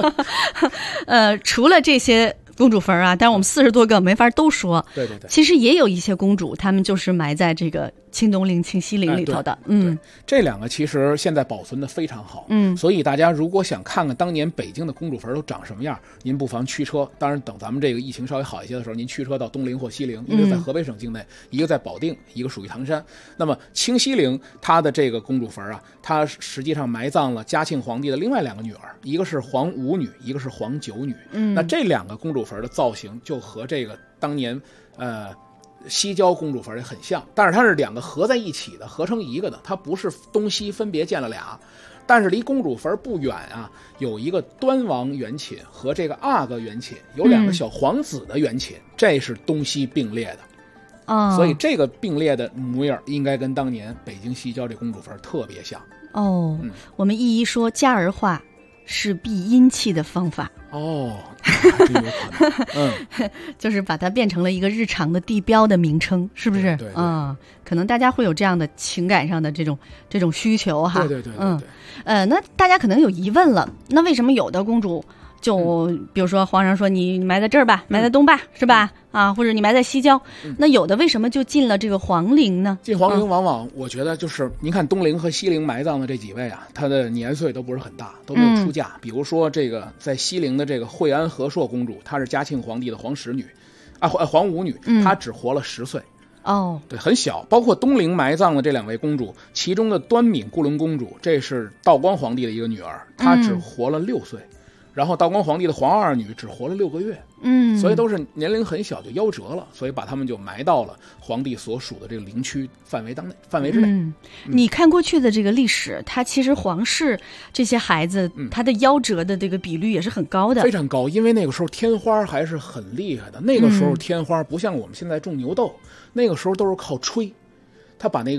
除了这些公主坟啊，但是我们40多个没法都说。 对， 其实也有一些公主，她们就是埋在这个清东陵、清西陵里头的。 对，这2个其实现在保存的非常好。所以大家如果想看看当年北京的公主坟都长什么样，您不妨驱车。当然，等咱们这个疫情稍微好一些的时候，您驱车到东陵或西陵，一个在河北省境内，一个在保定，一个属于唐山。那么清西陵它的这个公主坟啊，它实际上埋葬了嘉庆皇帝的另外2个女儿，一个是皇五女，一个是皇九女。那这2个公主坟的造型就和这个当年西郊公主坟也很像，但是它是2个合在一起的，合成一个的，它不是东西分别建了俩。但是离公主坟不远啊，有一个端王元寝和这个阿哥元寝，有2个小皇子的元寝，这是东西并列的。所以这个并列的模样应该跟当年北京西郊这公主坟特别像。 我们一说加儿化是避阴气的方法。 这有可能。 就是把它变成了一个日常的地标的名称，是不是？ 对， 可能大家会有这样的情感上的这种需求哈。 对。 那大家可能有疑问了，那为什么有的公主就比如说皇上说你埋在这儿吧，埋在东坝是吧？或者你埋在西郊，那有的为什么就进了这个皇陵呢？ 进皇陵往往我觉得就是您看东陵和西陵埋葬的这几位啊，他的年岁都不是很大，都没有出嫁。比如说这个在西陵的这个惠安和硕公主，她是嘉庆皇帝的皇十女，皇五女，她只活了10岁。对，很小。包括东陵埋葬的这2位公主，其中的端敏固伦公主，这是道光皇帝的一个女儿，她只活了6岁。然后道光皇帝的皇二女只活了6个月，所以都是年龄很小就夭折了，所以把他们就埋到了皇帝所属的这个陵区范围之内。 你看过去的这个历史，它其实皇室这些孩子，他的夭折的这个比率也是很高的， 非常高，因为那个时候天花还是很厉害的。那个时候天花不像我们现在种牛豆，那个时候都是靠吹，他把那个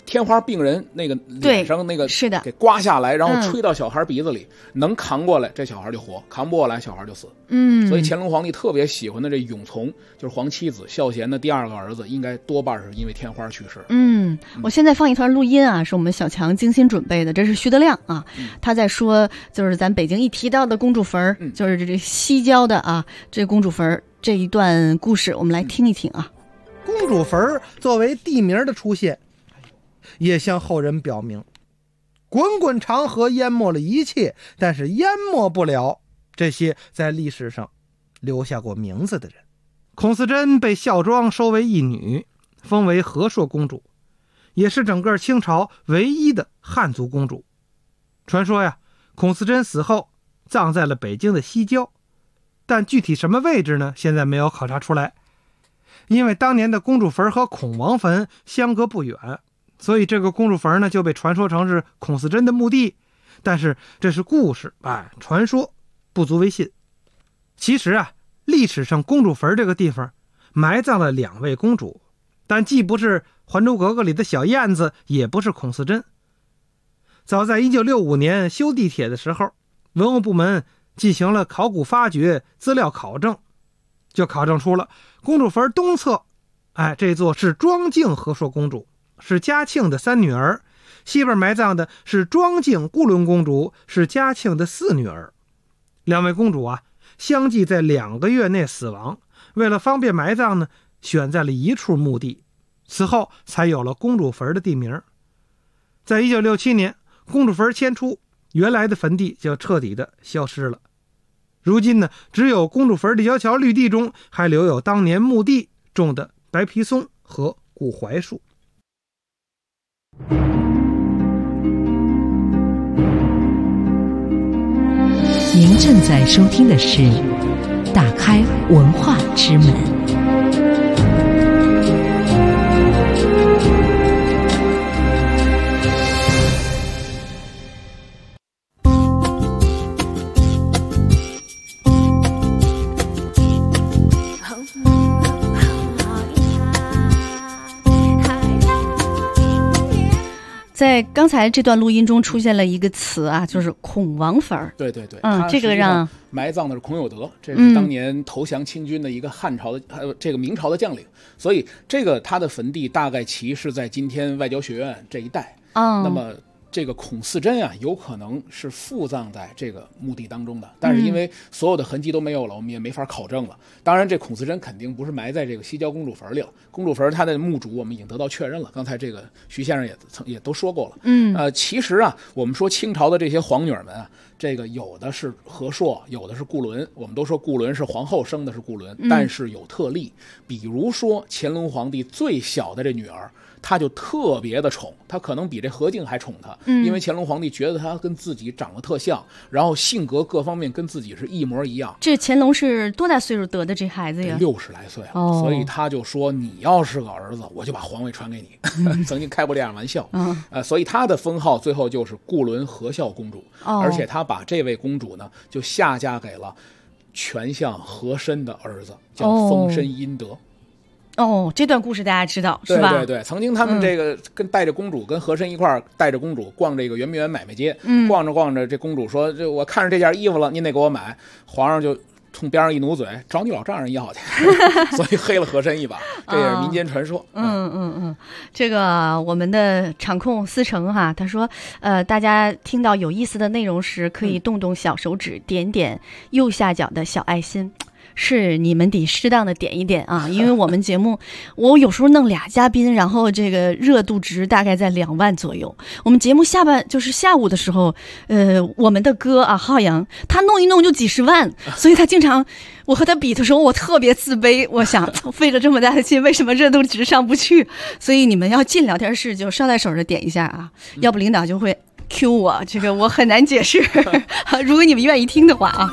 天花病人那个脸上那个是的， 给刮下来，然后吹到小孩鼻子里，能扛过来这小孩就活，扛不过来小孩就死。所以乾隆皇帝特别喜欢的这永从，就是皇七子孝贤的第2个儿子，应该多半是因为天花去世。 我现在放一段录音啊，是我们小强精心准备的，这是徐德亮啊，他在说就是咱北京一提到的公主坟，就是这西郊的啊这公主坟这一段故事，我们来听一听啊。 公主坟作为地名的出现，也向后人表明，滚滚长河淹没了一切，但是淹没不了这些在历史上留下过名字的人。孔思珍被孝庄收为义女，封为和硕公主，也是整个清朝唯一的汉族公主。传说呀，孔思珍死后葬在了北京的西郊，但具体什么位置呢？现在没有考察出来。因为当年的公主坟和孔王坟相隔不远，所以这个公主坟呢就被传说成是孔思珍的墓地。但是这是故事，传说不足为信。其实啊，历史上公主坟这个地方埋葬了2位公主，但既不是《还珠格格》里的小燕子，也不是孔思珍。早在1965年修地铁的时候，文物部门进行了考古发掘、资料考证，就考证出了公主坟东侧，这座是庄敬和硕公主，是嘉庆的3女儿；西边埋葬的是庄敬固伦公主，是嘉庆的4女儿。2位公主啊，相继在2个月内死亡，为了方便埋葬呢，选在了一处墓地，此后才有了公主坟的地名。在1967年，公主坟迁出，原来的坟地就彻底的消失了。如今呢，只有公主坟立交桥绿地中还留有当年墓地种的白皮松和古槐树。 您正在收听的是打开文化之门。 在刚才这段录音中出现了一个词啊，就是孔王坟。 对对对， 这个让埋葬的是孔有德，这是当年投降清军的一个汉朝的这个明朝的将领，所以这个他的坟地大概其是在今天外交学院这一带。那么这个孔思珍啊，有可能是附葬在这个墓地当中的，但是因为所有的痕迹都没有了，我们也没法考证了。当然，这孔思珍肯定不是埋在这个西郊公主坟里了。公主坟它的墓主我们已经得到确认了，刚才这个徐先生也都说过了。其实啊，我们说清朝的这些皇女们啊，这个有的是和硕，有的是固伦。我们都说固伦是皇后生的是固伦，但是有特例，比如说乾隆皇帝最小的这女儿，他就特别的宠，他可能比这何静还宠他，因为乾隆皇帝觉得他跟自己长得特像，然后性格各方面跟自己是一模一样。 这乾隆是多大岁数得的这孩子呀 ？60来岁了，所以他就说你要是个儿子，我就把皇位传给你。曾经开过这样玩笑。所以他的封号最后就是固伦和孝公主，而且他把这位公主呢就下嫁给了权相和珅的儿子，叫丰绅殷德。 这段故事大家知道是吧？ 对对对，曾经他们这个带着公主跟和珅一块儿带着公主逛这个圆明园买卖街，逛着逛着，这公主说：“这我看着这件衣服了，您得给我买。”皇上就冲边上一努嘴，找你老丈人要去，所以黑了和珅一把，这也是民间传说。 这个我们的场控思成哈，他说，大家听到有意思的内容时，可以动动小手指，点点右下角的小爱心。是你们得适当的点一点啊，因为我们节目我有时候弄俩嘉宾，然后这个热度值大概在2万左右。我们节目就是下午的时候，我们的哥啊浩洋他弄一弄就几十万，所以他经常我和他比的时候我特别自卑，我想费了这么大的劲，为什么热度值上不去？所以你们要进聊天室就捎带手的点一下啊，要不领导就会 Q 我，这个我很难解释。如果你们愿意听的话啊。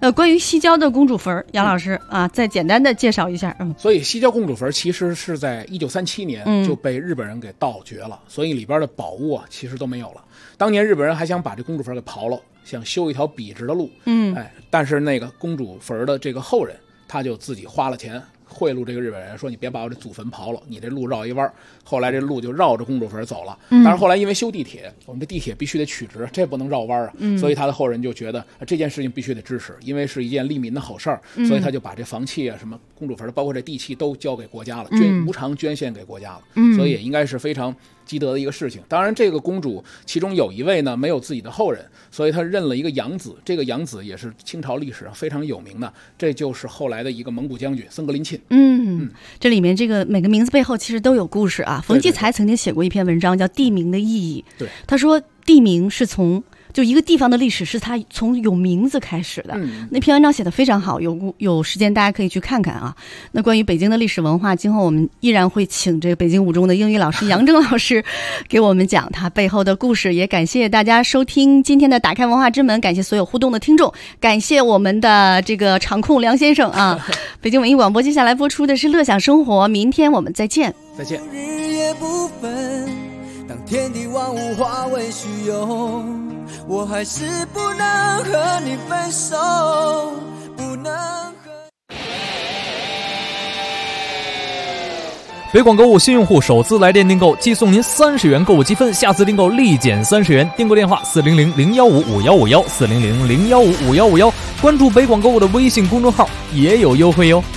关于西郊的公主坟，杨老师啊，再简单的介绍一下。 所以西郊公主坟其实是在1937年就被日本人给盗掘了，所以里边的宝物啊其实都没有了。当年日本人还想把这公主坟给刨了，想修一条笔直的路，但是那个公主坟的这个后人，他就自己花了钱贿赂这个日本人，说你别把我这祖坟刨了，你这路绕一弯。后来这路就绕着公主坟走了。但是后来因为修地铁，我们这地铁必须得取直，这不能绕弯啊。所以他的后人就觉得这件事情必须得支持，因为是一件利民的好事儿，所以他就把这房契啊、什么公主坟的，包括这地契都交给国家了，无偿捐献给国家了。所以也应该是非常积德的一个事情。当然，这个公主其中有一位呢没有自己的后人，所以她认了一个养子。这个养子也是清朝历史上非常有名的，这就是后来的一个蒙古将军僧格林沁。 这里面这个每个名字背后其实都有故事啊。冯骥才曾经写过一篇文章叫《地名的意义》， 对， 他说地名是从就一个地方的历史是它从有名字开始的。那篇文章写得非常好，有时间大家可以去看看啊。那关于北京的历史文化，今后我们依然会请这个北京五中的英语老师杨铮老师给我们讲他背后的故事。也感谢大家收听今天的打开文化之门，感谢所有互动的听众，感谢我们的这个场控梁先生啊。北京文艺广播接下来播出的是乐享生活，明天我们再见。 再见。 日夜不分，当天地万物化为虚有，我还是不能和你分手，不能和。 北广购物新用户首次来电订购即送您30元购物积分，下次订购立减30元。订购电话400-015-5151 400-015-5151，关注北广购物的微信公众号也有优惠哟。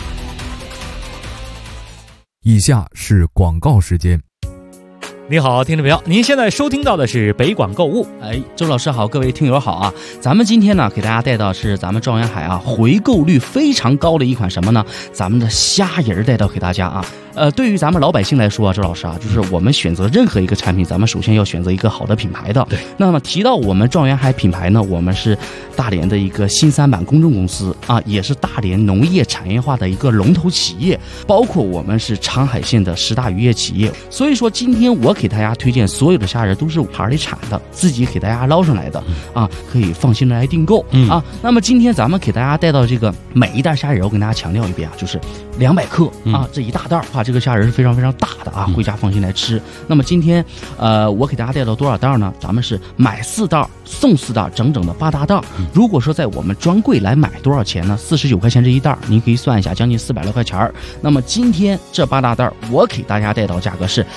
以下是广告时间。 你好，听众朋友，您现在收听到的是北广购物。 周老师好，各位听友好啊！咱们今天呢，给大家带到是咱们状元海啊，回购率非常高的一款什么呢？咱们的虾仁带到给大家啊。对于咱们老百姓来说啊，周老师啊，就是我们选择任何一个产品，咱们首先要选择一个好的品牌的。 对。 那么提到我们状元海品牌呢，我们是大连的一个新三板公众公司啊，也是大连农业产业化的一个龙头企业，包括我们是长海县的10大渔业企业。所以说，今天我给大家推荐所有的虾仁都是海里产的，自己给大家捞上来的啊，可以放心的来订购啊。那么今天咱们给大家带到这个每一袋虾仁，我跟大家强调一遍啊，就是200克啊，这一大袋啊，这个虾仁是非常非常大的啊，回家放心来吃。那么今天我给大家带到多少袋呢？咱们是买4袋送4袋，整整的8大袋。如果说在我们专柜来买多少钱呢？49块钱这一袋，您可以算一下，将近400多块钱。那么今天这8大袋我给大家带到价格是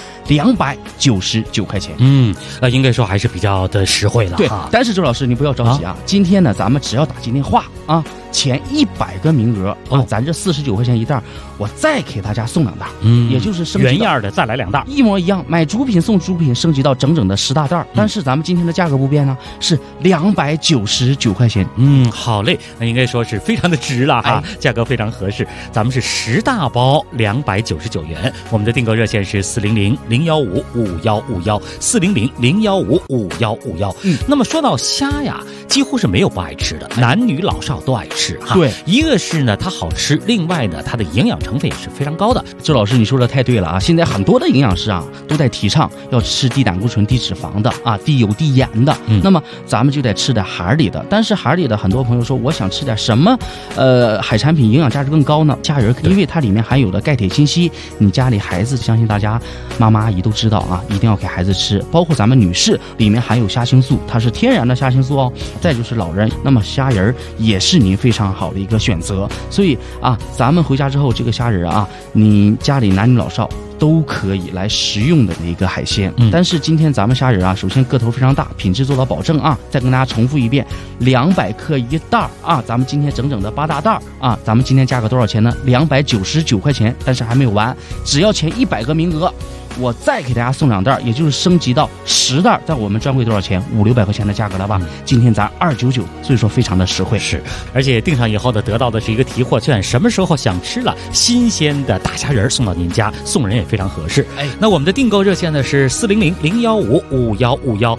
299块钱。 应该说还是比较的实惠了。 对，但是周老师你不要着急啊，今天呢咱们只要打进电话啊，前100个名额啊，咱这49块钱一袋，我再给大家送2袋，也就是升级原样的再来2袋， 一模一样，买主品送主品，升级到整整的10大袋。但是咱们今天的价格不变呢，是299块钱。 好嘞，那应该说是非常的值了哈，价格非常合适。咱们是10大包299元，我们的订购热线是400-015-5151 400-015-5151。那么说到虾呀，几乎是没有不爱吃的，男女老少都爱吃哈。 对， 一个是呢它好吃，另外呢它的营养成分也是非常高的。 周老师你说的太对了啊！现在很多的营养师啊都在提倡要吃低胆固醇、低脂肪的啊，低油低盐的。那么咱们就得吃点海里的。但是海里的很多朋友说，我想吃点什么海产品营养价值更高呢？虾仁，因为它里面含有的钙、铁、锌、硒，你家里孩子相信大家妈妈阿姨都知道啊，一定要给孩子吃。包括咱们女士里面含有虾青素，它是天然的虾青素哦。再就是老人，那么虾仁也是您非常好的一个选择。所以啊，咱们回家之后这个虾仁啊，你家里男女老少都可以来食用的一个海鲜。但是今天咱们虾仁啊，首先个头非常大，品质做到保证啊。再跟大家重复一遍，200克一袋啊，咱们今天整整的8大袋啊，咱们今天价格多少钱呢？299块钱。但是还没有完，只要前100个名额，我再给大家送2袋，也就是升级到10袋，在我们专柜多少钱？500-600块钱的价格了吧？今天咱299，所以说非常的实惠。 是，而且订上以后呢，得到的是一个提货券，什么时候想吃了新鲜的大虾仁送到您家，送人也非常合适。那我们的订购热线呢是400-015-5151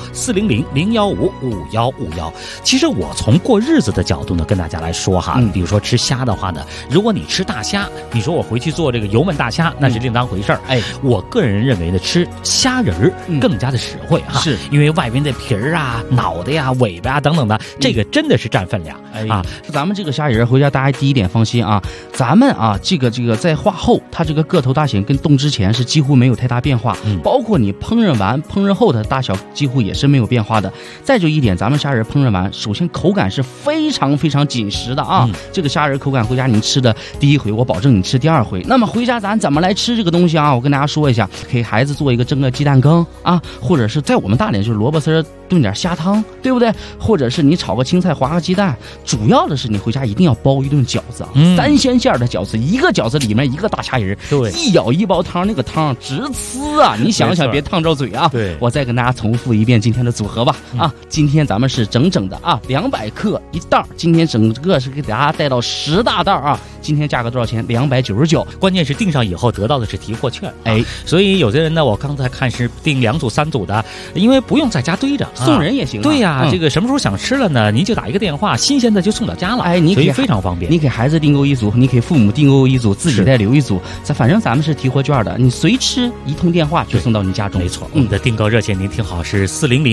400-015-5151。其实我从过日子的角度呢，跟大家来说哈，比如说吃虾的话呢，如果你吃大虾，你说我回去做这个油焖大虾，那是另当回事儿。我个人认为呢，吃虾仁儿更加的实惠哈， 是因为外边的皮儿啊、脑袋呀、尾巴啊等等的，这个真的是占分量啊。 咱们这个虾仁回家大家第一点放心啊，咱们啊这个在化后，它这个个头大小跟冻之前是几乎没有太大变化，包括你烹饪完烹饪后的大小几乎也是没有变化的。再就一点，咱们虾仁烹饪完，首先口感是非常非常紧实的啊，这个虾仁口感回家你吃的第一回，我保证你吃第二回。那么回家咱怎么来吃这个东西啊？我跟大家说一下，给孩子做一个蒸个鸡蛋羹啊，或者是在我们大连就是萝卜丝炖点虾汤，对不对？或者是你炒个青菜划个鸡蛋。主要的是你回家一定要包一顿饺子啊，3鲜馅的饺子，一个饺子里面一个大虾仁， 对， 一舀一包汤，那个汤直呲啊！你想想别烫着嘴啊。 对， 我再跟大家重复一遍今天的组合吧。啊，今天咱们是整整的啊200克一袋，今天整个是给大家带到10大袋啊。今天价格多少钱？299。 关键是订上以后得到的是提货券，所以有的人呢，我刚才看是订2组3组的，因为不用在家堆着， 送人也行。 对呀，这个什么时候想吃了呢？您就打一个电话，新鲜的就送到家了。所以非常方便。 你给孩子订购一组，你给父母订购一组，自己再留一组。反正咱们是提货券的，你随吃一通电话就送到你家中。 没错，我们的订购热线您听好是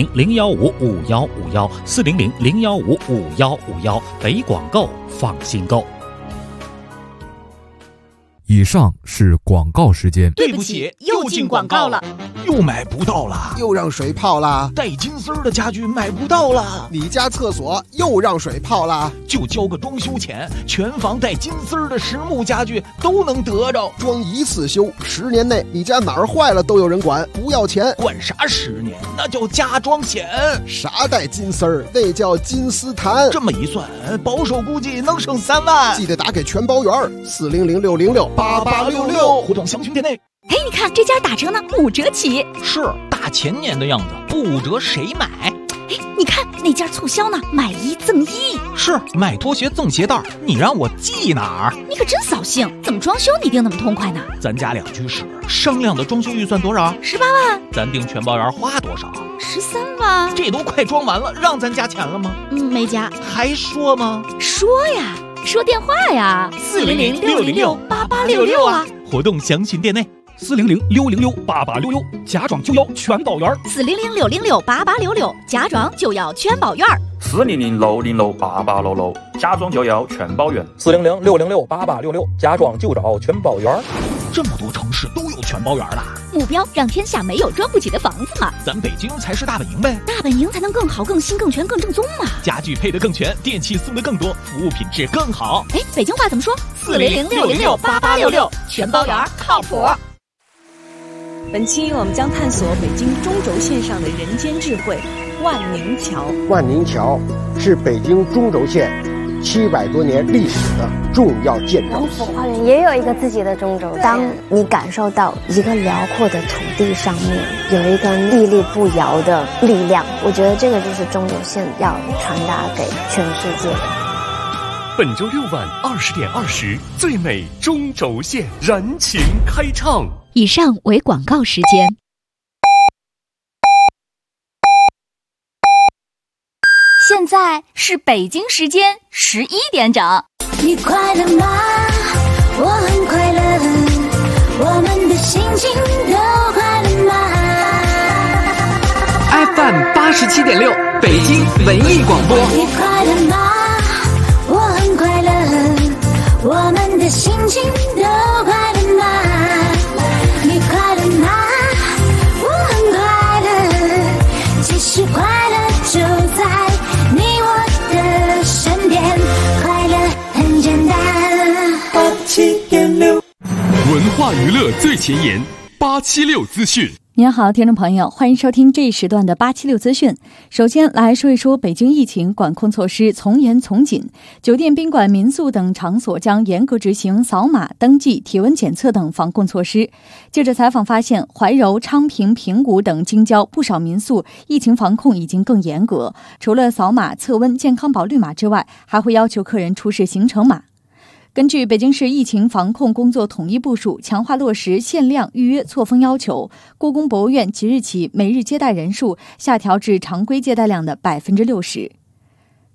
400-015-5151，400-015-5151，北广购放心购。 以上是广告时间。 对不起，又进广告了，又买不到了， 又让水泡了， 带金丝的家具买不到了， 你家厕所又让水泡了， 就交个装修钱，全房带金丝的实木家具都能得着， 装一次修，10年内你家哪儿坏了都有人管，不要钱。 管啥10年？那叫加装险。 啥带金丝儿？那叫金丝檀。 这么一算，保守估计能省3万。 记得打给全包员400-606-8866， 互动详询店内。 哎，你看这家打折呢，5折起。 是大前年的样子，不5折谁买？ 哎，你看那家促销呢，买1赠1。 是买拖鞋赠鞋带，你让我记哪儿？ 你可真扫兴，怎么装修你定那么痛快呢？ 咱家2居室，商量的装修预算多少 ？18万。 咱订全包员花多少 ？13万。 这都快装完了，让咱加钱了吗？ 没加。 还说吗？ 说呀，说电话呀，400-606-8866啊。 活动详询店内。 400-606-8866，假装就要全包圆。 400-606-8866，假装就要全包圆。 400-606-8866，假装就要全包圆。 400-606-8866，假装就找全包圆。 这么多城市都有全包圆了， 目标让天下没有装不起的房子嘛。 咱北京才是大本营呗， 大本营才能更好、更新、更全、更正宗嘛。 家具配得更全，电器送得更多，服务品质更好。 哎，北京话怎么说？400-606-8866，全包圆靠谱。 本期我们将探索北京中轴线上的人间智慧——万宁桥。 万宁桥是北京中轴线700多年历史的重要建筑。 王府花园也有一个自己的中轴线。当你感受到一个辽阔的土地上面有一个屹立不摇的力量，我觉得这个就是中轴线要传达给全世界的。 本周6晚20点20，最美中轴线燃情开唱。 以上为广告时间。现在是北京时间11点整。 你快乐吗？我很快乐，我们的心情都快乐吗 ？FM 87.6，北京文艺广播。 你快乐吗？我很快乐，我们的心情都快乐吗？你快乐吗？我很快乐，其实快乐就在你我的身边，快乐很简单。87.6， 文化娱乐最前沿，876资讯。 您好，听众朋友，欢迎收听这一时段的876资讯。首先来说一说北京疫情管控措施从严从紧，酒店、宾馆、民宿等场所将严格执行扫码、登记、体温检测等防控措施。记者采访发现，怀柔、昌平、平谷等京郊不少民宿疫情防控已经更严格，除了扫码、测温、健康宝绿码之外，还会要求客人出示行程码。根据北京市疫情防控工作统一部署，强化落实限量预约错峰要求，故宫博物院即日起每日接待人数下调至常规接待量的60%。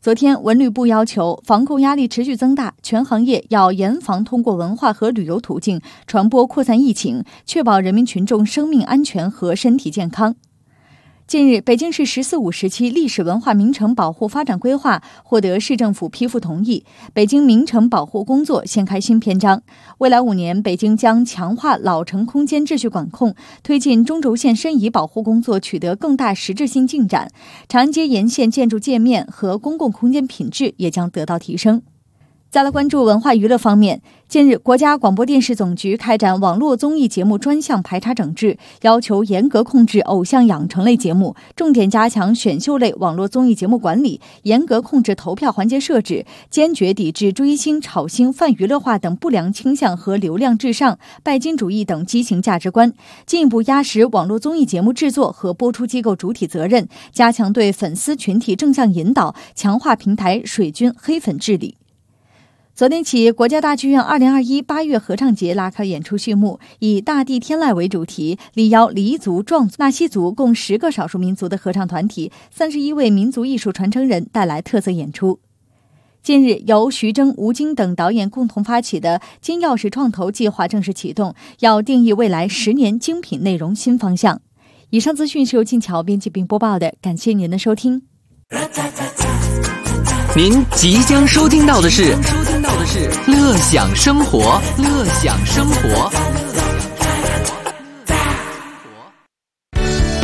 昨天，文旅部要求防控压力持续增大，全行业要严防通过文化和旅游途径传播扩散疫情，确保人民群众生命安全和身体健康。近日，北京市“十四五”时期历史文化名城保护发展规划获得市政府批复同意，北京名城保护工作掀开新篇章。未来5年，北京将强化老城空间秩序管控，推进中轴线申遗保护工作取得更大实质性进展，长安街沿线建筑界面和公共空间品质也将得到提升。再来关注文化娱乐方面，近日，国家广播电视总局开展网络综艺节目专项排查整治，要求严格控制偶像养成类节目，重点加强选秀类网络综艺节目管理，严格控制投票环节设置，坚决抵制追星、炒星、泛娱乐化等不良倾向和流量至上、拜金主义等畸形价值观，进一步压实网络综艺节目制作和播出机构主体责任，加强对粉丝群体正向引导，强化平台水军黑粉治理。昨天起，国家大剧院2021 8月合唱节拉开演出序幕，以大地天籁为主题，力邀黎族、壮族、纳西族共10个少数民族的合唱团体，31位民族艺术传承人带来特色演出。近日，由徐峥、吴京等导演共同发起的金钥匙创投计划正式启动，要定义未来10年精品内容新方向。以上资讯是由静巧编辑并播报的，感谢您的收听。 您即将收听到的是乐享生活，乐享生活。